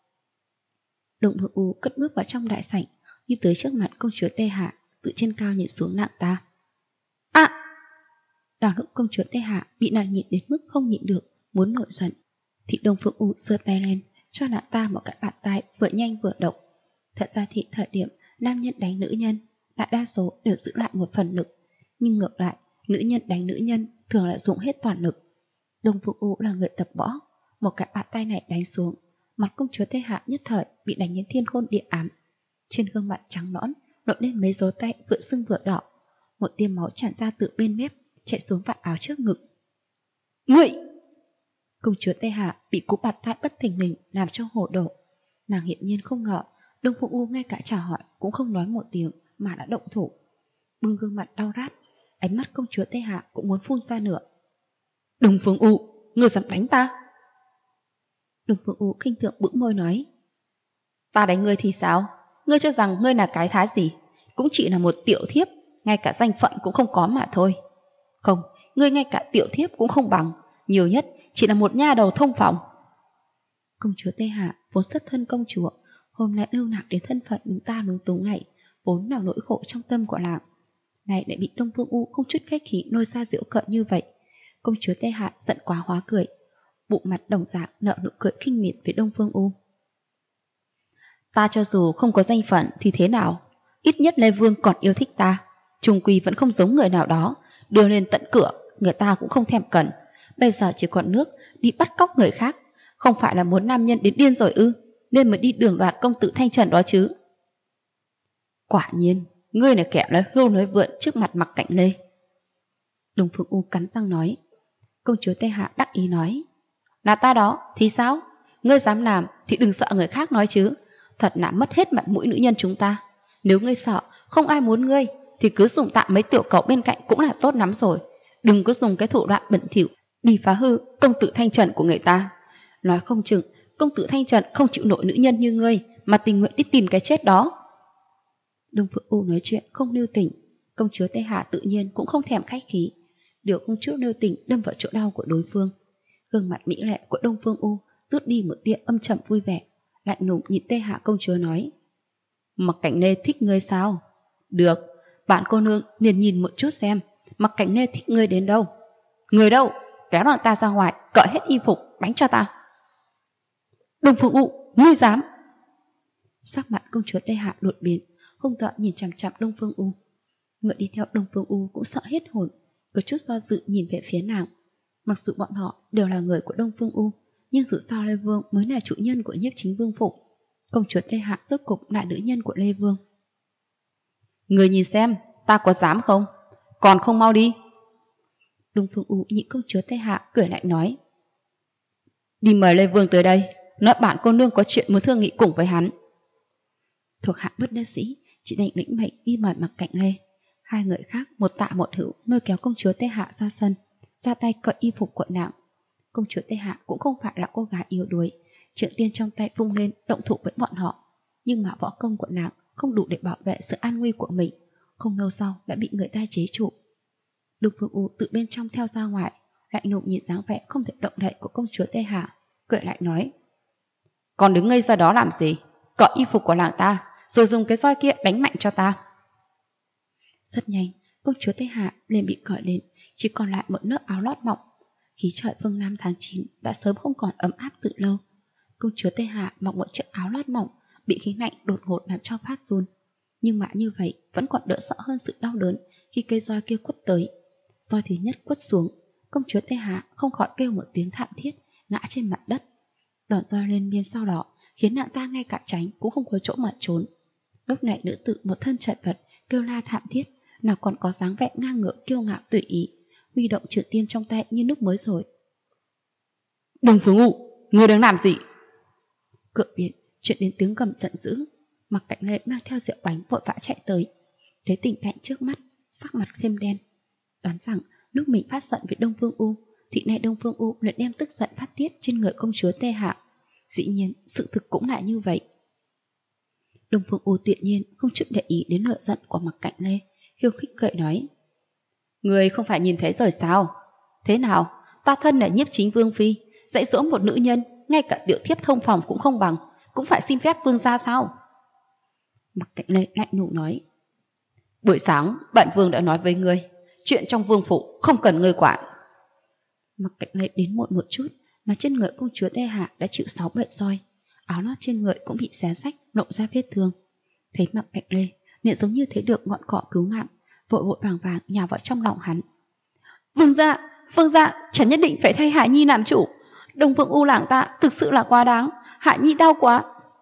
Đông Phương U cất bước vào trong đại sảnh, đi tới trước mặt công chúa Tề Hạ, từ trên cao nhìn xuống nàng ta. À! Đào lúc công chúa Tề Hạ bị nàng nhịn đến mức không nhịn được, muốn nổi giận, thì Đông Phương U giơ tay lên, cho nàng ta một cái bàn tay vừa nhanh vừa độc. Thật ra thì thời điểm nam nhân đánh nữ nhân, đại đa số đều giữ lại một phần lực, nhưng ngược lại, nữ nhân đánh nữ nhân thường lại dùng hết toàn lực. Đông Phương U là người tập võ, một cái bàn tay này đánh xuống, mặt công chúa Tề Hạ nhất thời bị đánh đến thiên khôn địa ám. Trên gương mặt trắng nõn nổi lên mấy dấu tay vừa sưng vừa đỏ, một tia máu tràn ra từ bên mép, chạy xuống vạt áo trước ngực. Ngươi! Công chúa Tề Hạ bị cú bạt tay bất thình lình làm cho hồ đồ. Nàng hiển nhiên không ngờ Đông Phương U ngay cả chào hỏi cũng không nói một tiếng mà đã động thủ. Bưng gương mặt đau rát, ánh mắt công chúa Tề Hạ cũng muốn phun ra nữa. Đông Phương U, ngươi dám đánh ta? Đông Phương U khinh thường bĩu môi nói: Ta đánh ngươi thì sao? Ngươi cho rằng ngươi là cái thá gì? Cũng chỉ là một tiểu thiếp, ngay cả danh phận cũng không có mà thôi. Không, ngươi ngay cả tiểu thiếp cũng không bằng, nhiều nhất chỉ là một nha đầu thông phòng. Công chúa Tề Hạ vốn xuất thân công chúa, Hôm nay lưu lạc đến thân phận lúng ta lúng túng này, vốn là nỗi khổ trong tâm của nàng. Này lại bị Đông Phương U không chút khách khí nôi ra giễu cợt như vậy. Công chúa Tây Hạ giận quá hóa cười, bụng mặt đồng dạng nở nụ cười khinh miệt với Đông Phương U. Ta cho dù không có danh phận thì thế nào, ít nhất Lê Vương còn yêu thích ta, chung quy vẫn không giống người nào đó, đưa lên tận cửa, người ta cũng không thèm cần. Bây giờ chỉ còn nước đi bắt cóc người khác, không phải là muốn nam nhân đến điên rồi ư, nên mới đi đường đoạt công tử Thanh Trần đó chứ. Quả nhiên, ngươi là kẻ nói hưu nói vượn trước mặt Mặc Cạnh Lê. Đông Phương U cắn răng nói. Công chúa Tây Hạ đắc ý nói. Là ta đó, thì sao? Ngươi dám làm thì đừng sợ người khác nói chứ. Thật là mất hết mặt mũi nữ nhân chúng ta. Nếu ngươi sợ, không ai muốn ngươi, thì cứ dùng tạm mấy tiểu cậu bên cạnh cũng là tốt lắm rồi. Đừng có dùng cái thủ đoạn bẩn thỉu đi phá hư công tử Thanh Trần của người ta. Nói không chừng, công tử Thanh Trần không chịu nổi nữ nhân như ngươi, mà tình nguyện đi tìm cái chết đó. Đông Phương U nói chuyện không lưu tình, công chúa Tây Hạ tự nhiên cũng không thèm khách khí, điều không chút lưu tình đâm vào chỗ đau của đối phương. Gương mặt mỹ lệ của Đông Phương U rút đi một tia âm trầm vui vẻ, lạnh lùng nhìn Tây Hạ công chúa nói. Mặc Cảnh Lê thích ngươi sao? Được, bạn cô nương liền nhìn một chút xem, Mặc Cảnh Lê thích ngươi đến đâu. Người đâu? Kéo nàng ta ra ngoài, cởi hết y phục, đánh cho ta. Đông Phương U, ngươi dám? Sắc mặt công chúa Tây Hạ đột biến, hung tợn nhìn chằm chằm Đông Phương U. Người đi theo Đông Phương U cũng sợ hết hồn, có chút do dự nhìn về phía nàng. Mặc dù bọn họ đều là người của Đông Phương U, nhưng dù sao Lê Vương mới là chủ nhân của Nhiếp Chính Vương phủ, công chúa Tây Hạ rốt cục là nữ nhân của Lê Vương. Người nhìn xem, ta có dám không? Còn không mau đi. Đông Phương U nhịn công chúa Tây Hạ cười lạnh nói. Đi mời Lê Vương tới đây, nói bản cô nương có chuyện muốn thương nghị cùng với hắn. Thuộc hạ bất đắc sĩ chỉ đành lĩnh mệnh đi mời Mặc Cạnh Lê. Hai người khác một tạ một hữu lôi kéo công chúa Tây Hạ ra sân, ra tay cởi y phục của nàng. Công chúa Tây Hạ cũng không phải là cô gái yếu đuối, trượng tiên trong tay vung lên động thủ với bọn họ, nhưng mà võ công của nàng không đủ để bảo vệ sự an nguy của mình, không lâu sau đã bị người ta chế trụ. Đông Phương U tự bên trong theo ra ngoài, lạnh lùng nhìn dáng vẻ không thể động đậy của công chúa Tây Hạ, cười lại nói. Còn đứng ngây ra đó làm gì? Cởi y phục của nàng ta, rồi dùng cái roi kia đánh mạnh cho ta. Rất nhanh, công chúa Tây Hạ liền bị cởi lên, chỉ còn lại một lớp áo lót mỏng. Khí trời phương Nam tháng 9 đã sớm không còn ấm áp từ lâu. Công chúa Tây Hạ mặc một chiếc áo lót mỏng, bị khí lạnh đột ngột làm cho phát run. Nhưng mà như vậy vẫn còn đỡ sợ hơn sự đau đớn khi cây roi kia quất tới. Roi thứ nhất quất xuống, công chúa Tây Hạ không khỏi kêu một tiếng thảm thiết, ngã trên mặt đất. Đòn roi lên miên sau đó khiến nàng ta ngay cả tránh cũng không có chỗ mà trốn. Lúc này nữ tử một thân chật vật kêu la thảm thiết, nào còn có dáng vẻ ngang ngược kiêu ngạo tùy ý, huy động trượng tiên trong tay như lúc mới rồi. Đông Phương U, ngươi đang làm gì? Cửa viện chuyện đến tiếng gầm giận dữ. Mặc Cảnh Lê mang theo rượu bánh vội vã chạy tới, thấy tình cảnh trước mắt, sắc mặt thêm đen. Đoán rằng lúc mình phát giận với Đông Phương U thì nay Đông Phương U lại đem tức giận phát tiết trên người công chúa Tây Hạ. Dĩ nhiên sự thực cũng là như vậy. Đông Phương U tuyệt nhiên không chút để ý đến lửa giận của Mặc Cảnh Lê, khiêu khích cười nói. Người không phải nhìn thấy rồi sao? Thế nào, ta thân là Nhiếp Chính Vương phi, dạy dỗ một nữ nhân, ngay cả tiểu thiếp thông phòng cũng không bằng, cũng phải xin phép vương gia sao? Mặc Cảnh Lê lạnh lùng nói. Buổi sáng bản vương đã nói với ngươi, chuyện trong vương phủ không cần ngươi quản. Mặc Cảnh Lê đến muộn một chút, mà trên người công chúa Tây Hạ đã chịu 6-7 roi, áo lót trên người cũng bị xé rách, lộ ra vết thương. Thấy Mặc Cảnh Lê, liền giống như thấy được ngọn cỏ cứu mạng, vội vội vàng vàng nhào vào trong lòng hắn. Vương gia, chẳng nhất định phải thay Hạ Nhi làm chủ. Đông Phương U làng ta thực sự là quá đáng, Hạ Nhi đau quá.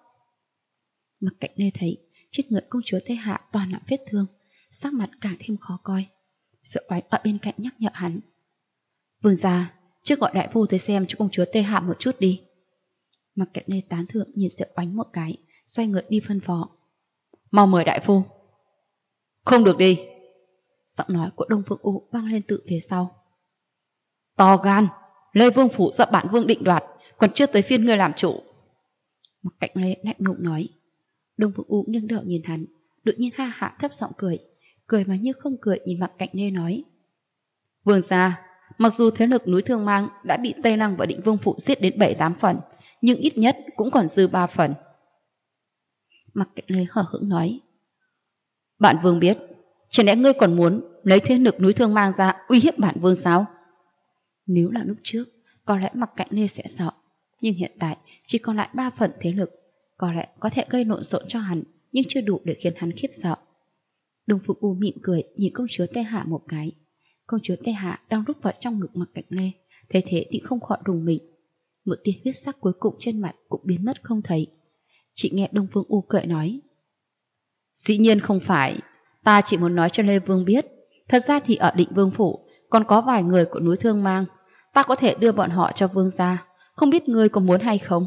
Mặc Cảnh Lê thấy trên người công chúa Tây Hạ toàn là vết thương, sắc mặt càng thêm khó coi. Sợ oánh ở bên cạnh nhắc nhở hắn. Vương gia, trước gọi đại phu tới xem cho công chúa Tây Hạ một chút đi. Mặc Cảnh Lê tán thưởng nhìn Diệu Oánh một cái, xoay người đi phân phó. Mau mời đại phu. Không được đi. Giọng nói của Đông Phương U vang lên từ phía sau. To gan, Lê Vương phủ do bản vương định đoạt, còn chưa tới phiên ngươi làm chủ. Mặc Cảnh Lê lạnh lùng nói. Đông Phương U nghiêng đầu nhìn hắn, đột nhiên ha hạ thấp giọng cười, cười mà như không cười nhìn Mặc Cảnh Lê nói. Vương gia, mặc dù thế lực núi Thương Mang đã bị Tây Lăng và Định Vương phủ giết đến 7-8 phần, nhưng ít nhất cũng còn dư 3 phần. Mặc Cạnh Lê hờ hững nói. Bản vương biết, chẳng lẽ ngươi còn muốn lấy thế lực núi Thương Mang ra uy hiếp bản vương sao? Nếu là lúc trước, có lẽ Mặc Cạnh Lê sẽ sợ, nhưng hiện tại chỉ còn lại 3 phần thế lực, có lẽ có thể gây lộn xộn cho hắn, nhưng chưa đủ để khiến hắn khiếp sợ. Đông Phương U mỉm cười nhìn công chúa Tê Hạ một cái. Công chúa Tê Hạ đang rút vào trong ngực Mặc Cạnh Lê, thế thế thì không khỏi rùng mình. Một tia huyết sắc cuối cùng trên mặt cũng biến mất không thấy. Chị nghe Đông Phương U cười nói. Dĩ nhiên không phải, ta chỉ muốn nói cho Lê Vương biết, thật ra thì ở Định Vương Phủ còn có vài người của núi Thương Mang, ta có thể đưa bọn họ cho vương gia, không biết ngươi có muốn hay không?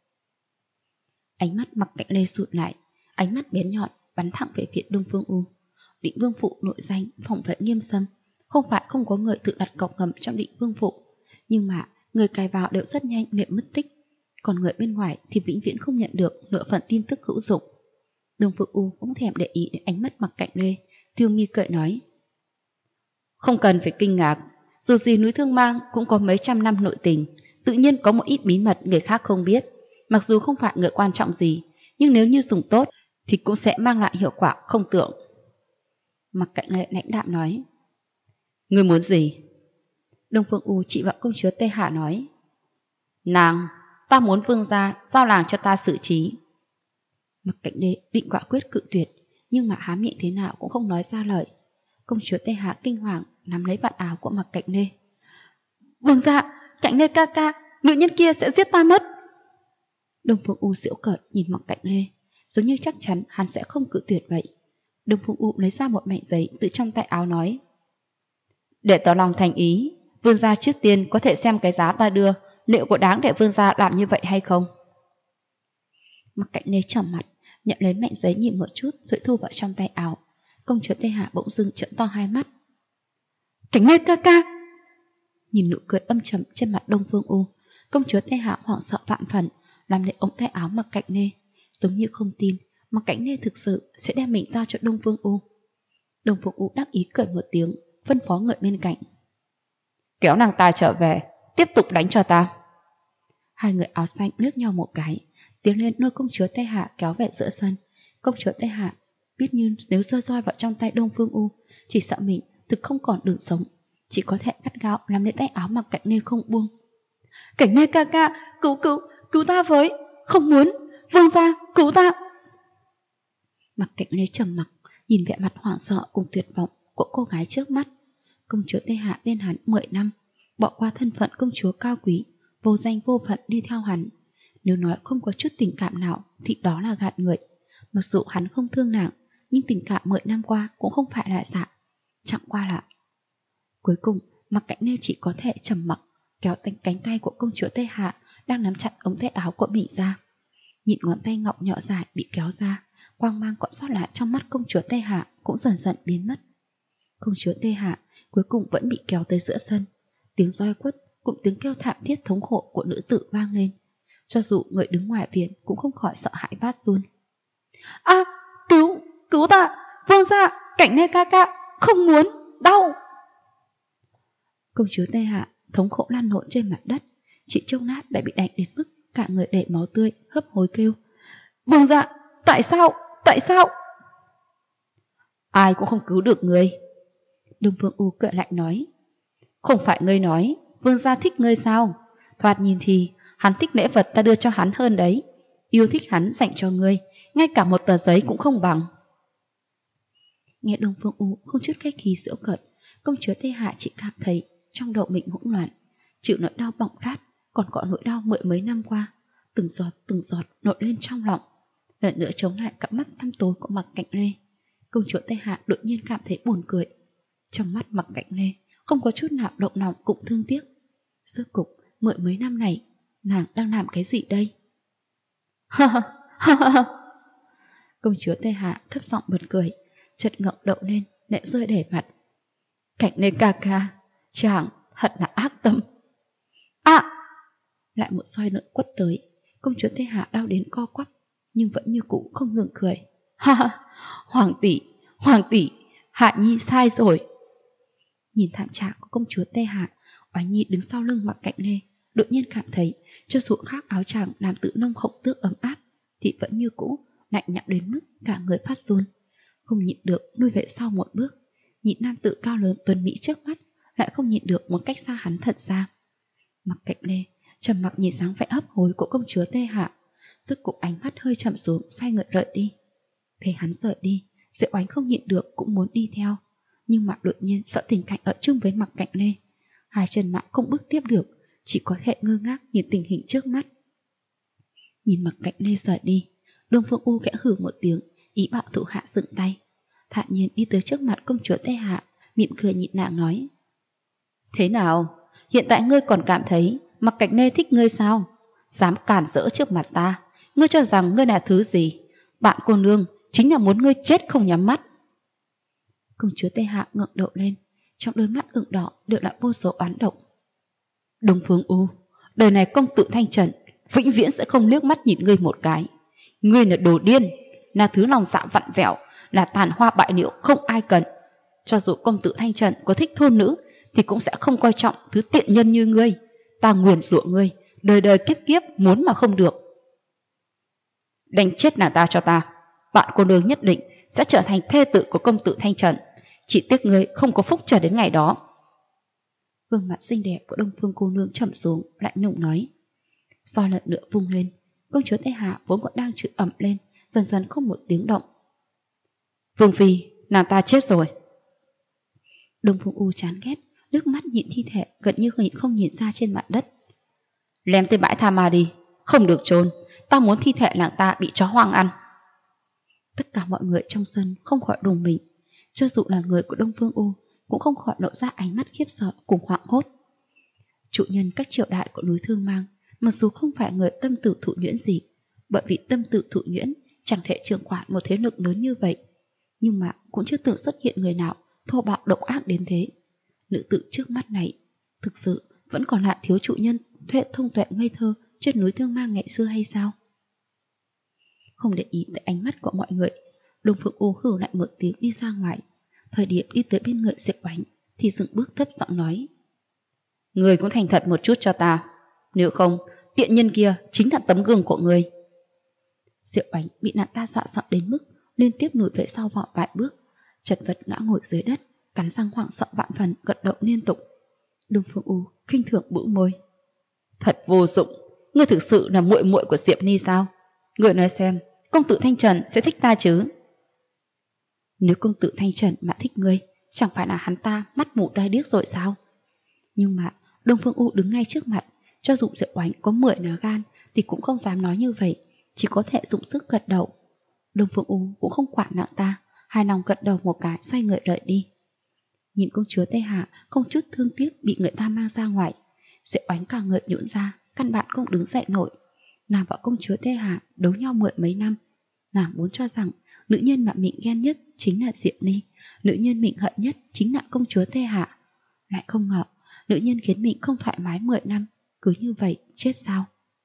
Ánh mắt Mặc Cạnh Lê sụt lại, ánh mắt bén nhọn bắn thẳng về phía Đông Phương U. Định Vương Phủ nội danh phòng vệ nghiêm sâm, không phải không có người tự đặt cọc ngầm trong Định Vương Phủ, nhưng mà người cài vào đều rất nhanh liền mất tích, còn người bên ngoài thì vĩnh viễn không nhận được nửa phần tin tức hữu dụng. Đông Phương U cũng thèm để ý đến ánh mắt Mặc Cạnh Lê, Tiêu Mi cười nói. Không cần phải kinh ngạc, dù gì núi Thương Mang cũng có mấy trăm năm nội tình, tự nhiên có một ít bí mật người khác không biết. Mặc dù không phải người quan trọng gì, nhưng nếu như dùng tốt thì cũng sẽ mang lại hiệu quả không tưởng. Mặc Cạnh Lê lãnh đạm nói. Ngươi muốn gì? Đông Phương U chỉ vào công chúa Tê Hạ nói. Nàng, ta muốn vương gia giao làng cho ta xử trí. Mặc Cạnh Lê định quả quyết cự tuyệt, nhưng mà há miệng thế nào cũng không nói ra lời. Công chúa Tê Hạ kinh hoàng nắm lấy vạt áo của Mặc Cạnh Lê. Vương gia, Cạnh Lê ca ca, nữ nhân kia sẽ giết ta mất. Đông Phương U giễu cợt nhìn Mặc Cạnh Lê, giống như chắc chắn hắn sẽ không cự tuyệt vậy. Đông Phương U lấy ra một mảnh giấy từ trong tay áo nói. Để tỏ lòng thành ý, vương gia trước tiên có thể xem cái giá ta đưa, liệu có đáng để vương gia làm như vậy hay không? Mặc Cạnh Lê trầm mặt, nhận lấy mảnh giấy nhìn một chút rồi thu vào trong tay áo. Công chúa Tê Hạ bỗng dưng trợn to hai mắt. Cạnh Lê ca ca! Nhìn nụ cười âm trầm trên mặt Đông Phương U, công chúa Tê Hạ hoảng sợ vạn phần, làm lấy ống tay áo Mặc Cạnh Lê, giống như không tin Mặc Cạnh Lê thực sự sẽ đem mình giao cho Đông Phương U. Đông Phương U đắc ý cười một tiếng, phân phó người bên cạnh. Kéo nàng ta trở về, tiếp tục đánh cho ta. Hai người áo xanh liếc nhau một cái, tiến lên lôi công chúa Tê Hạ kéo về giữa sân. Công chúa Tê Hạ biết như nếu rơi roi vào trong tay Đông Phương U, chỉ sợ mình thực không còn đường sống, chỉ có thể gắt gao nắm lấy tay áo Mặc Cạnh Lê không buông. Cạnh Lê ca ca, cứu ta với, không muốn, vương gia, cứu ta. Mặc Cạnh Lê trầm mặc, nhìn vẻ mặt hoảng sợ cùng tuyệt vọng của cô gái trước mắt. Công chúa Tê Hạ bên hắn 10 năm, bỏ qua thân phận công chúa cao quý, vô danh vô phận đi theo hắn. Nếu nói không có chút tình cảm nào thì đó là gạt người. Mặc dù hắn không thương nàng, nhưng tình cảm 10 năm qua cũng không phải là giả. Chẳng qua là... Cuối cùng, Mặc Cạnh Lê chỉ có thể trầm mặc, kéo cánh tay của công chúa Tê Hạ đang nắm chặt ống tay áo của mình ra. Nhìn ngón tay ngọc nhỏ dài bị kéo ra, quang mang còn sót lại trong mắt công chúa Tê Hạ cũng dần dần biến mất. Công chúa Tê Hạ cuối cùng vẫn bị kéo tới giữa sân. Tiếng roi quất cùng tiếng kêu thảm thiết thống khổ của nữ tử vang lên. Cho dù người đứng ngoài viện cũng không khỏi sợ hãi phát run. À, cứu ta, vương gia, Cạnh Lê ca ca, không muốn, đau. Công chúa Tê Hạ thống khổ lăn lộn trên mặt đất, chị trông nát đã bị đánh đến mức cả người đầy máu tươi, hấp hối kêu. Vương gia, tại sao? Ai cũng không cứu được ngươi. Đông Phương U cười lạnh nói. Không phải ngươi nói, vương gia thích ngươi sao? Thoạt nhìn thì hắn thích lễ vật ta đưa cho hắn hơn đấy. Yêu thích hắn dành cho ngươi, ngay cả một tờ giấy cũng không bằng. Nghe Đông Phương U không chút khách khí giễu cợt, công chúa Tê Hạ chỉ cảm thấy trong đầu mình hỗn loạn, chịu nỗi đau bỏng rát, còn có nỗi đau mười mấy năm qua, từng giọt nổi lên trong lòng, lần nữa chống lại cặp mắt tăm tối của Mặc Cạnh Lê. Công chúa Tê Hạ đột nhiên cảm thấy buồn cười. Trong mắt Mặc Cạnh Lê không có chút nào động lòng cũng thương tiếc. Rốt cục mười mấy năm này nàng đang làm cái gì đây? Công chúa Tê Hạ thấp giọng bật cười, chợt ngẩng đầu lên, lệ rơi để mặt. Cạnh Lê ca ca, chàng thật là ác tâm. Lại một roi nữa quất tới. Công chúa Tê Hạ đau đến co quắp, nhưng vẫn như cũ không ngừng cười. Hoàng tỷ, Hạ Nhi sai rồi. Nhìn thảm trạng của công chúa Tê Hạ, Oánh Nhi đứng sau lưng Mặc Cạnh Lê, đột nhiên cảm thấy cho dù khác áo choàng làm tự nông khổng tước ấm áp, thì vẫn như cũ lạnh nhẽo đến mức cả người phát run, không nhịn được lui về sau một bước. Nhìn nam tử cao lớn tuấn mỹ trước mắt, lại không nhịn được muốn cách xa hắn thật xa. Mặc Cạnh Lê trầm mặc nhìn dáng vẻ hấp hối của công chúa Tê Hạ, rốt cục ánh mắt hơi chậm xuống, xoay người rời đi. Thấy hắn rời đi, Diệu Oánh không nhịn được cũng muốn đi theo, nhưng mà đột nhiên sợ tình cảnh ở chung với Mặc Cạnh Lê, hai chân mã không bước tiếp được, chỉ có thể ngơ ngác nhìn tình hình trước mắt. Nhìn Mặc Cạnh Lê rời đi, Đông Phương U khẽ hừ một tiếng, ý bảo thủ hạ dừng tay, thản nhiên đi tới trước mặt công chúa Tê Hạ, mỉm cười nhịn nàng nói: Thế nào, hiện tại ngươi còn cảm thấy Mặc Cạnh Lê thích ngươi sao? Dám cản rỡ trước mặt ta, ngươi cho rằng ngươi là thứ gì? Bạn cô nương chính là muốn ngươi chết không nhắm mắt. Công chúa Tê Hạ ngẩng đầu lên, trong đôi mắt ửng đỏ đều là vô số oán độc. Đông Phương U, đời này công tử Thanh Trần vĩnh viễn sẽ không liếc mắt nhìn ngươi một cái. Ngươi là đồ điên, là thứ lòng dạ vặn vẹo, là tàn hoa bại liễu không ai cần. Cho dù công tử Thanh Trần có thích thôn nữ thì cũng sẽ không coi trọng thứ tiện nhân như ngươi. Ta nguyền rủa ngươi, đời đời kiếp kiếp muốn mà không được. Đánh chết nàng ta cho ta, bạn cô nương nhất định sẽ trở thành thê tử của công tử Thanh Trần. Chỉ tiếc ngươi không có phúc chờ đến ngày đó. Gương mặt xinh đẹp của Đông Phương cô nương trầm xuống, lạnh lùng nói. Do lần nữa vung lên, công chúa Tê Hạ vốn còn đang chữ ẩm lên, dần dần không một tiếng động. Vương phi, nàng ta chết rồi. Đông Phương U chán ghét, nước mắt nhìn thi thể gần như không nhìn ra trên mặt đất. Lem tới bãi tha ma đi, không được chôn. Ta muốn thi thể nàng ta bị chó hoang ăn. Tất cả mọi người trong sân không khỏi đùng mình, cho dù là người của Đông Phương U cũng không khỏi lộ ra ánh mắt khiếp sợ cùng hoảng hốt. Chủ nhân các triều đại của núi Thương Mang, mặc dù không phải người tâm tử thụ nhuyễn gì, bởi vì tâm tử thụ nhuyễn chẳng thể trưởng quản một thế lực lớn như vậy, nhưng mà cũng chưa từng xuất hiện người nào thô bạo độc ác đến thế. Nữ tử trước mắt này thực sự vẫn còn lại thiếu chủ nhân thông tuệ ngây thơ trên núi Thương Mang ngày xưa hay sao? Không để ý tới ánh mắt của mọi người, Đông Phương U hừ lại một tiếng đi ra ngoài. Thời điểm đi tới bên người Diệp Oánh thì dừng bước thấp giọng nói: Người cũng thành thật một chút cho ta, nếu không tiện nhân kia chính là tấm gương của người. Diệp Oánh bị nàng ta dọa sợ đến mức liên tiếp lùi về sau vài bước, chật vật ngã ngồi dưới đất, cắn răng hoảng sợ vạn phần, gật đầu liên tục. Đông Phương U khinh thường bĩu môi: Thật vô dụng, ngươi thực sự là muội muội của Diệp Ni sao? Ngươi nói xem, công tử Thanh Trần sẽ thích ta chứ? Nếu công tử Thanh Trần mà thích ngươi, chẳng phải là hắn ta mắt mù tai điếc rồi sao? Nhưng mà Đông Phương U đứng ngay trước mặt, cho dù Diệp Oánh có 10 lá gan thì cũng không dám nói như vậy, chỉ có thể dùng sức gật đầu. Đông Phương U cũng không quản nàng ta, hài lòng gật đầu một cái, xoay người rời đi. Nhìn công chúa Tê Hạ không chút thương tiếc bị người ta mang ra ngoài, Diệp Oánh cả người nhũn ra, căn bản không đứng dậy nổi. Nàng và công chúa Tê Hạ đấu nhau 10 mấy năm, nàng muốn cho rằng nữ nhân mà mình ghen nhất chính là Diệp Ni, nữ nhân mình hận nhất chính là công chúa Tê Hạ. Lại không ngờ nữ nhân khiến mình không thoải mái 10 năm, cứ như vậy chết sao?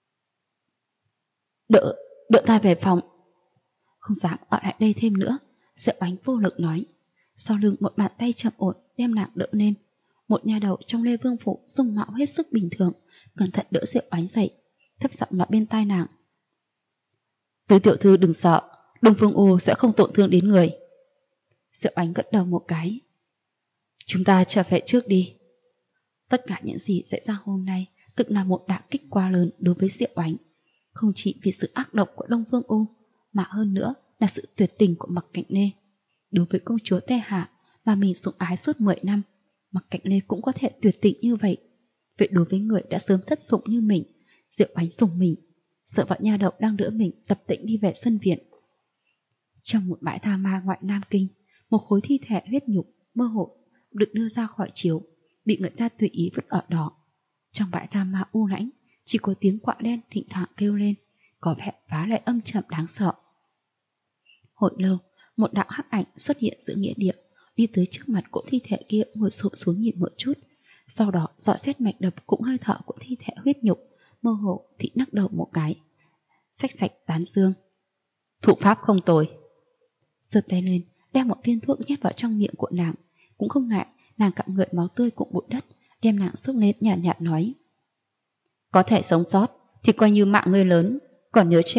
Đỡ ta về phòng. Không dám ở lại đây thêm nữa, Diệp Oánh vô lực nói. Sau lưng một bàn tay chậm ổn đem nàng đỡ lên. Một nha đầu trong Lê Vương phủ dung mạo hết sức bình thường, cẩn thận đỡ Diệp Oánh dậy, thấp giọng nói bên tai nàng: Tứ tiểu thư đừng sợ, Đông Phương U sẽ không tổn thương đến người. Diệp Oánh gật đầu một cái. Chúng ta trở về trước đi. Tất cả những gì xảy ra hôm nay thực là một đả kích quá lớn đối với Diệp Oánh, không chỉ vì sự ác độc của Đông Phương U, mà hơn nữa là sự tuyệt tình của Mặc Cạnh Lê. Đối với công chúa Tê Hạ mà mình sủng ái suốt 10 năm, Mặc Cạnh Lê cũng có thể tuyệt tình như vậy. Vậy đối với người đã sớm thất sủng như mình, Diệp Oánh sủng mình, sợ vợ nha đầu đang đỡ mình tập tễnh đi về sân viện. Trong một bãi tha ma ngoại Nam Kinh, một khối thi thể huyết nhục mơ hồ được đưa ra khỏi chiếu, bị người ta tùy ý vứt ở đó. Trong bãi tha ma u lãnh, chỉ có tiếng quạ đen thỉnh thoảng kêu lên, có vẻ phá lệ âm trầm đáng sợ. Hồi lâu, một đạo hắc ảnh xuất hiện giữa nghĩa địa, đi tới trước mặt của thi thể kia, ngồi xổm xuống nhìn một chút, sau đó dò xét mạch đập cũng hơi thở của thi thể huyết nhục, mơ hồ thì nắc đầu một cái, xách sạch tán dương. Thủ pháp không tồi. Giơ tay lên, đem một viên thuốc nhét vào trong miệng của nàng, cũng không ngại nàng cặm ngợi máu tươi cùng bụi đất, đem nàng xúc lên nhàn nhạt nói: Có thể sống sót thì coi như mạng ngươi lớn, còn nhớ chết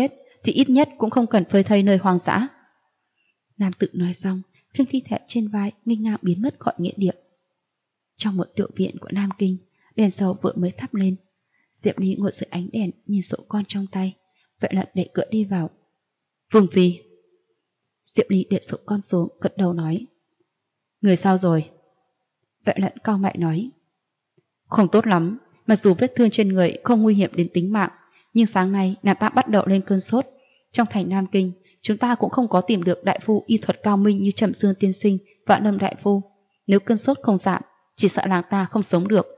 thì ít nhất cũng không cần phơi thây nơi hoang dã. Nam tự nói xong, khiêng thi thể trên vai nghênh ngang biến mất khỏi nghĩa địa. Trong một tiểu viện của Nam Kinh, đèn dầu vừa mới thắp lên. Diệp Ly ngồi dưới ánh đèn nhìn sổ con trong tay, Vệ Lận đẩy cửa đi vào. Vương phi. Diệp Ly để sổ con xuống, gật đầu nói. Người sao rồi? Vệ Lận cau mày nói. Không tốt lắm, mặc dù vết thương trên người không nguy hiểm đến tính mạng, nhưng sáng nay nàng ta bắt đầu lên cơn sốt. Trong thành Nam Kinh, chúng ta cũng không có tìm được đại phu y thuật cao minh như Trầm Dương tiên sinh và Lâm đại phu. Nếu cơn sốt không giảm, chỉ sợ nàng ta không sống được.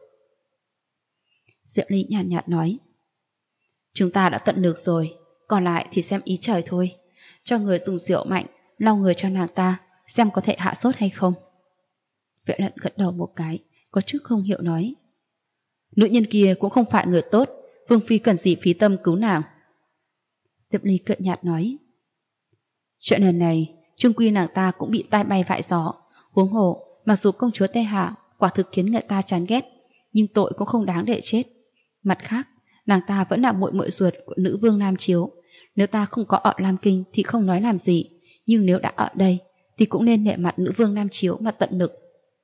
Diệp Ly nhàn nhạt nói. Chúng ta đã tận lực rồi, còn lại thì xem ý trời thôi. Cho người dùng rượu mạnh, lau người cho nàng ta, xem có thể hạ sốt hay không. Vệ Lận gật đầu một cái, có chút không hiểu nói. Nữ nhân kia cũng không phải người tốt, Vương phi cần gì phí tâm cứu nàng. Diệp Ly cợt nhạt nói. Chuyện lần này, chung quy nàng ta cũng bị tai bay vạ gió. Huống hồ, mặc dù công chúa Tây Hạ quả thực khiến người ta chán ghét, nhưng tội cũng không đáng để chết. Mặt khác, nàng ta vẫn là muội muội ruột của nữ vương Nam Chiếu. Nếu ta không có ở Lam Kinh thì không nói làm gì, nhưng nếu đã ở đây thì cũng nên nể mặt nữ vương Nam Chiếu mà tận lực.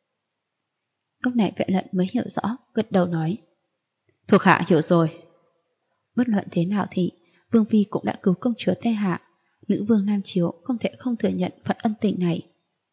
Lúc này Vệ Lận mới hiểu rõ, gật đầu nói. Thuộc hạ hiểu rồi. Bất luận thế nào thì Vương phi cũng đã cứu công chúa Tây Hạ, nữ vương Nam Chiếu không thể không thừa nhận phần ân tình này.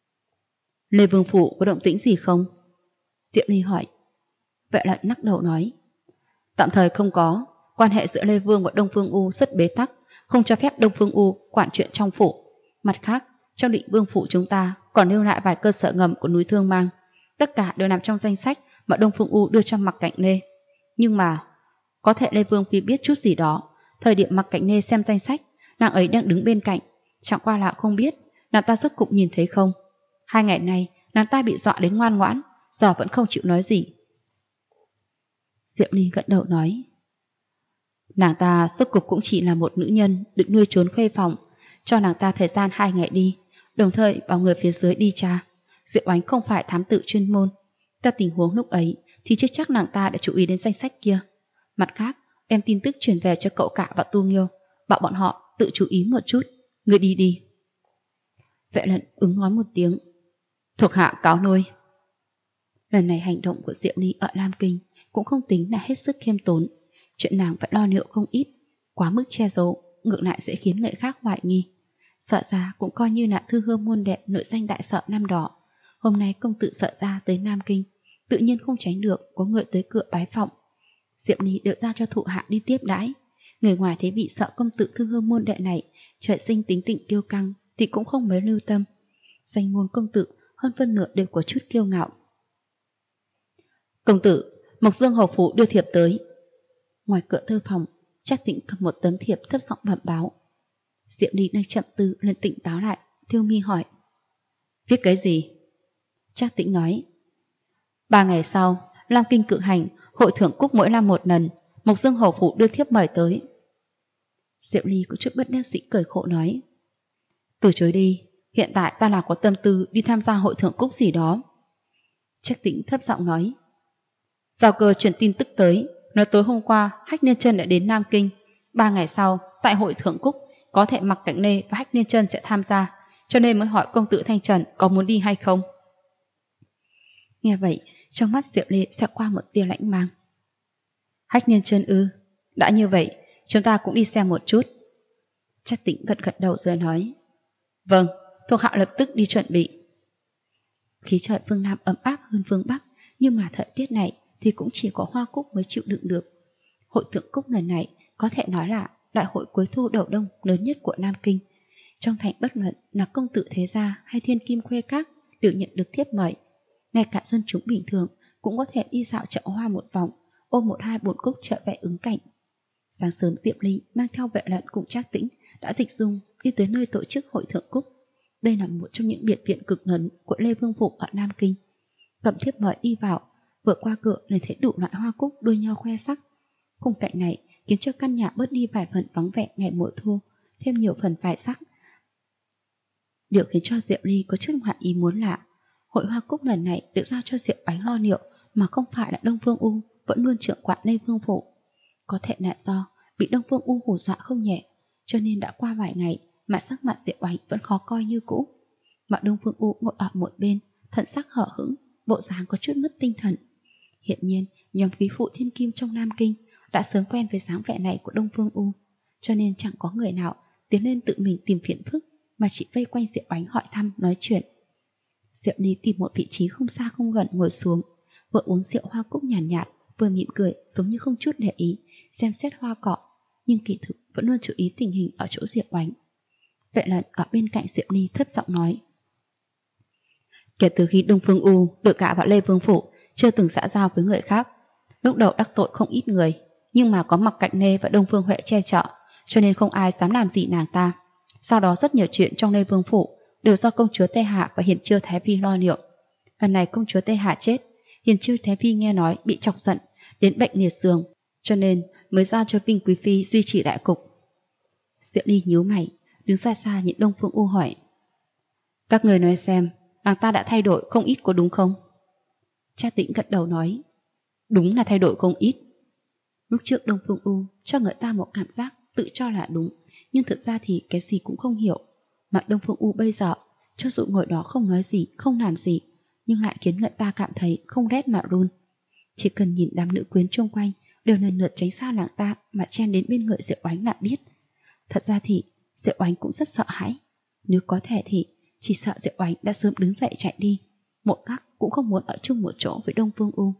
Lê Vương phủ có động tĩnh gì không? Diệp Ly hỏi. Vệ Lận lắc đầu nói. Tạm thời không có, quan hệ giữa Lê Vương và Đông Phương U rất bế tắc, không cho phép Đông Phương U quản chuyện trong phủ. Mặt khác, trong Định Vương phủ chúng ta còn lưu lại vài cơ sở ngầm của núi Thương Mang. Tất cả đều nằm trong danh sách mà Đông Phương U đưa cho Mặc Cảnh Lê. Nhưng mà, có thể Lê Vương phi biết chút gì đó. Thời điểm Mặc Cảnh Lê xem danh sách, nàng ấy đang đứng bên cạnh, chẳng qua là không biết nàng ta rốt cục nhìn thấy không. 2 ngày nay, nàng ta bị dọa đến ngoan ngoãn, giờ vẫn không chịu nói gì. Diệp Ly gật đầu nói. Nàng ta rốt cục cũng chỉ là một nữ nhân được nuôi trốn khuê phòng, cho nàng ta thời gian 2 ngày đi, đồng thời bảo người phía dưới đi tra. Diệu Oánh không phải thám tử chuyên môn, ta tình huống lúc ấy thì chưa chắc nàng ta đã chú ý đến danh sách kia. Mặt khác, em tin tức truyền về cho cậu cả và Tu Nghiêu, bảo bọn họ tự chú ý một chút. Người đi đi. Vệ Lận ứng nói một tiếng. Thuộc hạ cáo lui. Lần này hành động của Diệu Ly ở Lam Kinh cũng không tính là hết sức khiêm tốn. Chuyện nàng phải lo liệu không ít, quá mức che giấu ngược lại sẽ khiến người khác hoài nghi. Sợ ra cũng coi như là thư hương môn đệ nội danh đại sợ năm đó. Hôm nay công tử sợ ra tới Nam Kinh, tự nhiên không tránh được có người tới cửa bái phỏng. Diệp Ly đều giao cho thụ hạ đi tiếp đãi. Người ngoài thấy vị sợ công tử thư hương môn đệ này trời sinh tính tịnh kiêu căng thì cũng không mấy lưu tâm. Danh môn công tử hơn phân nửa đều có chút kiêu ngạo. Công tử, Mộc Dương hầu phủ đưa thiệp tới. Ngoài cửa thư phòng, Trác Tĩnh cầm một tấm thiệp thấp giọng bẩm báo. Diệp Ly đang chậm tư lên tỉnh táo lại, Thiêu Mi hỏi. Viết cái gì? Trác Tĩnh nói. 3 ngày sau, Lam Kinh cử hành, hội thưởng cúc mỗi năm một lần, Mộc Dương hầu phủ đưa thiếp mời tới. Diệp Ly có chút bất đắc dĩ cười khổ nói. Từ chối đi, hiện tại ta là có tâm tư đi tham gia hội thưởng cúc gì đó. Trác Tĩnh thấp giọng nói. Giao cơ truyền tin tức tới, nói tối hôm qua Hách Niên Chân đã đến Nam Kinh. 3 ngày sau, tại hội thưởng cúc, có thể Mặc Cảnh Lê và Hách Niên Chân sẽ tham gia, cho nên mới hỏi công tử Thanh Trần có muốn đi hay không. Nghe vậy, trong mắt Diệp Ly sẽ qua một tia lãnh mang. Hách Niên Chân ư? Đã như vậy, chúng ta cũng đi xem một chút. Trác Tĩnh gật gật đầu rồi nói. Vâng, thuộc hạ lập tức đi chuẩn bị. Khí trời phương Nam ấm áp hơn phương Bắc, nhưng mà thời tiết này thì cũng chỉ có Hoa Cúc mới chịu đựng được. Hội thưởng cúc lần này có thể nói là đại hội cuối thu đầu đông lớn nhất của Nam Kinh. Trong thành bất luận là công tử thế gia hay thiên kim khuê các đều nhận được thiếp mời. Ngay cả dân chúng bình thường cũng có thể đi dạo chợ hoa một vòng, ôm 1-2 bồn cúc trở về ứng cảnh. Sáng sớm Diệp Ly mang theo Vệ Lận cùng Trác Tĩnh đã dịch dung đi tới nơi tổ chức hội thưởng cúc. Đây là một trong những biệt viện cực lớn của Lê Vương phủ ở Nam Kinh. Cầm thiếp mời đi vào, vừa qua cửa liền thấy đủ loại hoa cúc đua nhau khoe sắc. Khung cảnh này khiến cho căn nhà bớt đi vài phần vắng vẻ ngày mùa thu, thêm nhiều phần vải sắc. Điều khiến cho Diệp Ly có chút ngoại ý muốn là hội hoa cúc lần này được giao cho Diệp Oánh lo liệu, mà không phải là Đông Phương U vẫn luôn trưởng quản Lê Vương phủ. Có thể là do bị Đông Phương U hù dọa không nhẹ, cho nên đã qua vài ngày mà sắc mặt Diệu Oánh vẫn khó coi như cũ. Mà Đông Phương U ngồi ở một bên, thần sắc hở hững, bộ dáng có chút mất tinh thần. Hiện nhiên, nhóm quý phụ thiên kim trong Nam Kinh đã sớm quen với dáng vẻ này của Đông Phương U, cho nên chẳng có người nào tiến lên tự mình tìm phiền phức, mà chỉ vây quanh Diệu Oánh hỏi thăm nói chuyện. Diệu Ly tìm một vị trí không xa không gần ngồi xuống, vừa uống rượu hoa cúc nhàn nhạt, vừa mỉm cười giống như không chút để ý xem xét hoa cỏ, nhưng kỳ thực vẫn luôn chú ý tình hình ở chỗ Diệu Oánh. Vệ Lận ở bên cạnh Diệu Ly thấp giọng nói: kể từ khi Đông Phương U được gả vào Lê Vương phủ, chưa từng xã giao với người khác. Lúc đầu đắc tội không ít người, nhưng mà có Mặc Cạnh Nê và Đông Phương Huệ che chở, cho nên không ai dám làm gì nàng ta. Sau đó rất nhiều chuyện trong Lê Vương phủ đều do công chúa Tây Hạ và Hiền Chiêu Thái Vi lo liệu. Lần này công chúa Tây Hạ chết, Hiền Chiêu Thái Vi nghe nói bị chọc giận đến bệnh liệt giường, cho nên mới giao cho Vinh Quý Phi duy trì đại cục. Diệu Ly nhíu mày, đứng xa xa nhìn Đông Phương U hỏi: các người nói xem, nàng ta đã thay đổi không ít có đúng không? Trác Tĩnh gật đầu nói: đúng là thay đổi không ít. Lúc trước Đông Phương U cho người ta một cảm giác tự cho là đúng, nhưng thực ra thì cái gì cũng không hiểu. Mà Đông Phương U bây giờ, cho dù ngồi đó không nói gì, không làm gì, nhưng lại khiến người ta cảm thấy không rét mà run. Chỉ cần nhìn đám nữ quyến xung quanh đều lần lượt tránh xa nàng ta mà chen đến bên người Diệu Oánh là biết. Thật ra thì Diệu Oánh cũng rất sợ hãi. Nếu có thể thì chỉ sợ Diệu Oánh đã sớm đứng dậy chạy đi, một khắc cũng không muốn ở chung một chỗ với Đông Phương U.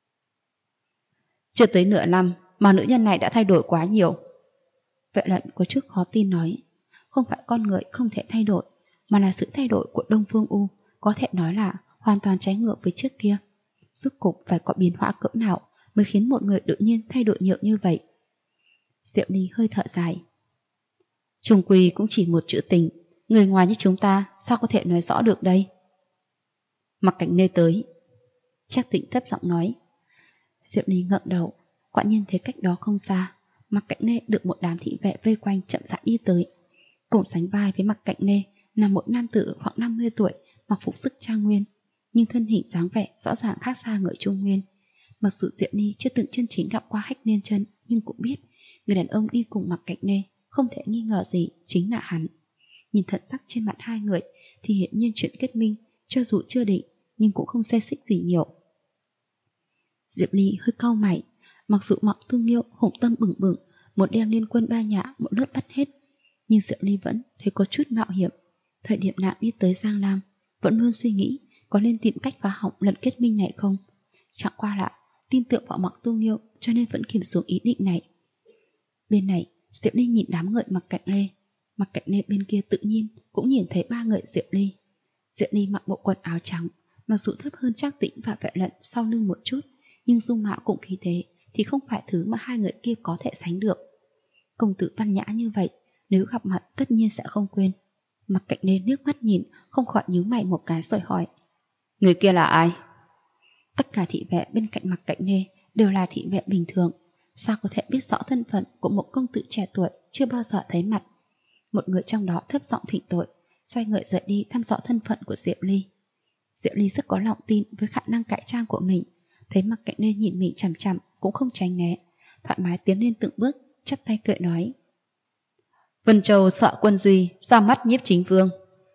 Chưa tới nửa năm mà nữ nhân này đã thay đổi quá nhiều. Vệ Lận có chút khó tin nói: không phải con người không thể thay đổi, mà là sự thay đổi của Đông Phương U có thể nói là hoàn toàn trái ngược với trước kia. Rốt cục phải có biến hóa cỡ nào mới khiến một người tự nhiên thay đổi nhiều như vậy? Diệu Ly hơi thở dài: chung quy cũng chỉ một chữ tình, người ngoài như chúng ta sao có thể nói rõ được đây? Mặc Cảnh Nê tới. Trác Tĩnh thấp giọng nói. Diệu Ly ngậm đầu, quả nhiên thấy cách đó không xa, Mặc Cảnh Nê được một đám thị vệ vây quanh chậm rãi đi tới. Cùng sánh vai với Mặc Cảnh Nê là một nam tử khoảng 50 tuổi, mặc phục sức trang nguyên, nhưng thân hình dáng vẻ rõ ràng khác xa người Trung Nguyên. Mặc dù Diệu Ly chưa từng chân chính gặp qua Hách Liên Chân, nhưng cũng biết người đàn ông đi cùng Mặc Cảnh Nê không thể nghi ngờ gì chính là hắn. Nhìn thần sắc trên mặt hai người thì hiển nhiên chuyện kết minh cho dù chưa định nhưng cũng không xê xích gì nhiều. Diệp Ly hơi cau mày, mặc dù Mạc Tương Nghiêu hùng tâm bừng bừng muốn đem liên quân Ba Nhã một lướt bắt hết, nhưng Diệp Ly vẫn thấy có chút mạo hiểm. Thời điểm nàng đi tới Giang Nam vẫn luôn suy nghĩ có nên tìm cách phá hỏng lần kết minh này không. Chẳng qua là tin tưởng vào Mạc Tương Nghiêu cho nên vẫn kiềm xuống ý định này. Bên này Diệp Ly nhìn đám người Mặc Cảnh Lê, Mặc Cảnh Lê bên kia tự nhiên cũng nhìn thấy ba người Diệp Ly. Diệp Ly mặc bộ quần áo trắng, mặc dù thấp hơn Trác Tĩnh và Vệ Lận sau lưng một chút, nhưng dung mạo cũng khí thế thì không phải thứ mà hai người kia có thể sánh được. Công tử văn nhã như vậy, nếu gặp mặt tất nhiên sẽ không quên. Mặc Cảnh Lê liếc mắt nhìn, không khỏi nhíu mày một cái rồi hỏi: người kia là ai? Tất cả thị vệ bên cạnh Mặc Cảnh Lê đều là thị vệ bình thường, sao có thể biết rõ thân phận của một công tử trẻ tuổi chưa bao giờ thấy mặt. Một người trong đó thấp giọng thỉnh tội, xoay người rời đi thăm dò thân phận của Diệu Ly. Diệu Ly rất có lòng tin với khả năng cải trang của mình, thấy Mặc Cảnh Lê nhìn mình chằm chằm cũng không tránh né, thoải mái tiến lên từng bước, chắp tay cười nói: Vân Châu sợ Quân Duy ra mắt Nhiếp Chính Vương.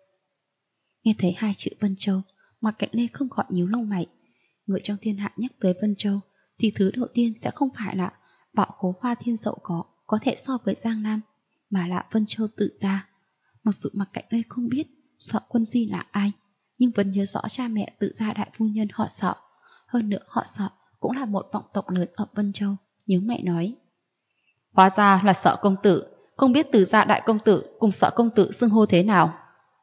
Nghe thấy hai chữ Vân Châu, Mặc Cảnh Lê không khỏi nhíu lông mày. Người trong thiên hạ nhắc tới Vân Châu thì thứ đầu tiên sẽ không phải là Bảo Khố Hoa Thiên giàu có thể so với Giang Nam, mà là Vân Châu tự gia. Mặc dù Mặc Cảnh Lê không biết Sợ Quân Duy là ai, nhưng vẫn nhớ rõ cha mẹ tự gia đại phu nhân họ Sợ. Hơn nữa họ Sợ cũng là một vọng tộc lớn ở Vân Châu. Nhớ mẹ nói: hóa ra là Sợ công tử, không biết tự gia đại công tử cùng Sợ công tử xưng hô thế nào.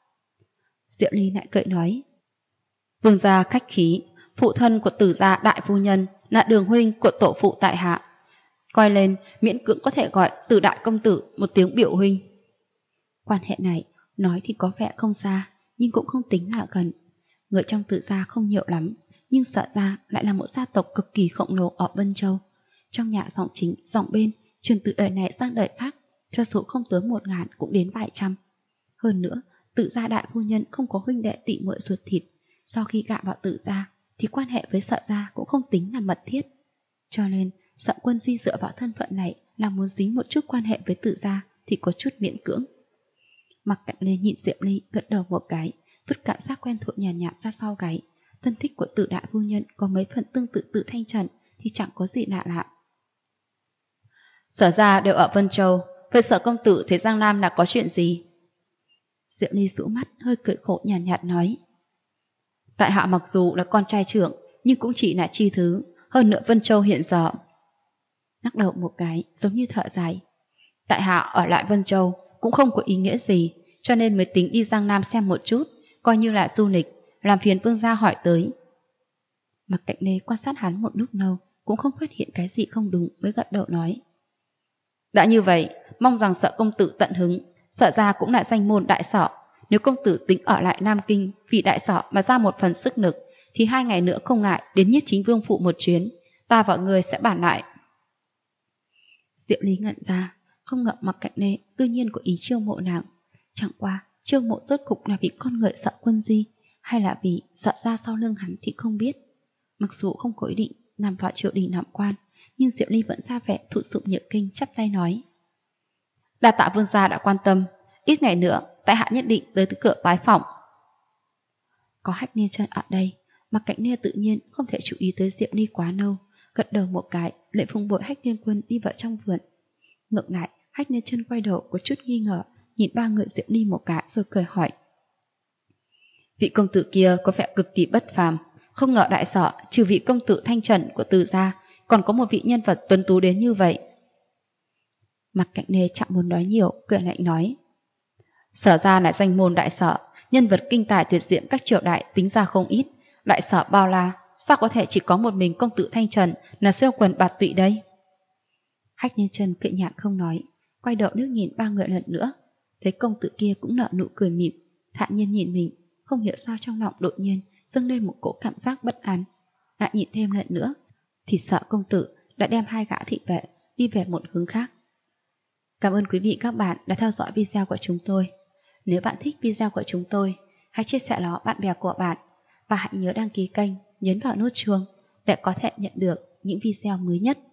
Diệu Ly lại cười nói: vương gia khách khí, phụ thân của tử gia đại phu nhân là đường huynh của tổ phụ tại hạ, coi lên miễn cưỡng có thể gọi Từ đại công tử một tiếng biểu huynh. Quan hệ này nói thì có vẻ không xa, nhưng cũng không tính là gần. Người trong Từ gia không nhiều lắm, nhưng Sợ gia lại là một gia tộc cực kỳ khổng lồ ở Vân Châu. Trong nhà dòng chính dòng bên truyền từ đời này sang đời khác, cho số không tới 1000 cũng đến vài trăm. Hơn nữa Tự gia đại phu nhân không có huynh đệ tỉ muội ruột thịt, sau khi gả vào Tự gia thì quan hệ với Sợ gia cũng không tính là mật thiết. Cho nên Sợ Quân Duy dựa vào thân phận này là muốn dính một chút quan hệ với Tự gia thì có chút miễn cưỡng. Mạc Cạnh Lê nhìn Diệu Ly gật đầu một cái, vứt cảm giác quen thuộc nhàn nhạt ra sau gáy. Thân thích của Tử đại phu nhân có mấy phần tương tự Tử Thanh Trần thì chẳng có gì lạ lạ. Sở ra đều ở Vân Châu, vậy Sở công tử thấy Giang Nam là có chuyện gì? Diệu Ly rũ mắt hơi cười khổ nhàn nhạt nói. Tại hạ mặc dù là con trai trưởng nhưng cũng chỉ là chi thứ, hơn nữa Vân Châu hiện giờ. Lắc đầu một cái giống như thở dài. Tại hạ ở lại Vân Châu cũng không có ý nghĩa gì, cho nên mới tính đi Giang Nam xem một chút, coi như là du lịch, làm phiền vương gia hỏi tới. Mạc Cạnh Lê quan sát hắn một lúc lâu, cũng không phát hiện cái gì không đúng mới gật đầu nói. Đã như vậy, mong rằng Sở công tử tận hứng, Sở ra cũng là danh môn đại sở. Nếu công tử tính ở lại Nam Kinh vì đại sở mà ra một phần sức lực, thì 2 ngày nữa không ngại đến Nhiếp Chính Vương phủ một chuyến, ta và người sẽ bàn lại. Diệu Lý ngẩn ra, không ngờ Mạc Cạnh Lê tự nhiên có ý chiêu mộ nàng. Chẳng qua, chiêu mộ rốt cục là vì con người Sở Quân Di, hay là vì Sở ra sau lưng hắn thì không biết. Mặc dù không có ý định nằm vào triều đình làm quan, nhưng Diệu Ly vẫn ra vẻ thụ dụng nhiệt kinh, chắp tay nói. Đa tạ vương gia đã quan tâm, ít ngày nữa tại hạ nhất định tới cửa bái phỏng. Có Hách Niên Chân ở đây, Mạc Cạnh Lê tự nhiên không thể chú ý tới Diệu Ly quá lâu, gật đầu một cái, lệ phùng bội Hách Niên Quân đi vào trong vườn. Ngược lại, Hách Niên Chân quay đầu có chút nghi ngờ, nhìn 3 người Diệu Ly một cái rồi cười hỏi. Vị công tử kia có vẻ cực kỳ bất phàm, không ngờ đại sở trừ vị công tử Thanh Trần của Từ gia, còn có một vị nhân vật tuấn tú đến như vậy. Mạc Cạnh Lê chẳng muốn nói nhiều, cười lạnh nói. Sở ra là danh môn đại sở, nhân vật kinh tài tuyệt diễm các triều đại tính ra không ít. Đại sở bao la, sao có thể chỉ có một mình công tử Thanh Trần là siêu quần bạt tụy đây? Hách Niên Chân cười nhạt không nói, quay đầu nước nhìn 3 người lần nữa. Thấy công tử kia cũng nở nụ cười mỉm, thản nhiên nhìn mình, không hiểu sao trong lòng đột nhiên dâng lên một cỗ cảm giác bất an. Lại nhìn thêm lần nữa, thì sợ công tử đã đem 2 gã thị vệ đi về một hướng khác. Cảm ơn quý vị các bạn đã theo dõi video của chúng tôi. Nếu bạn thích video của chúng tôi, hãy chia sẻ nó bạn bè của bạn và hãy nhớ đăng ký kênh, nhấn vào nút chuông để có thể nhận được những video mới nhất.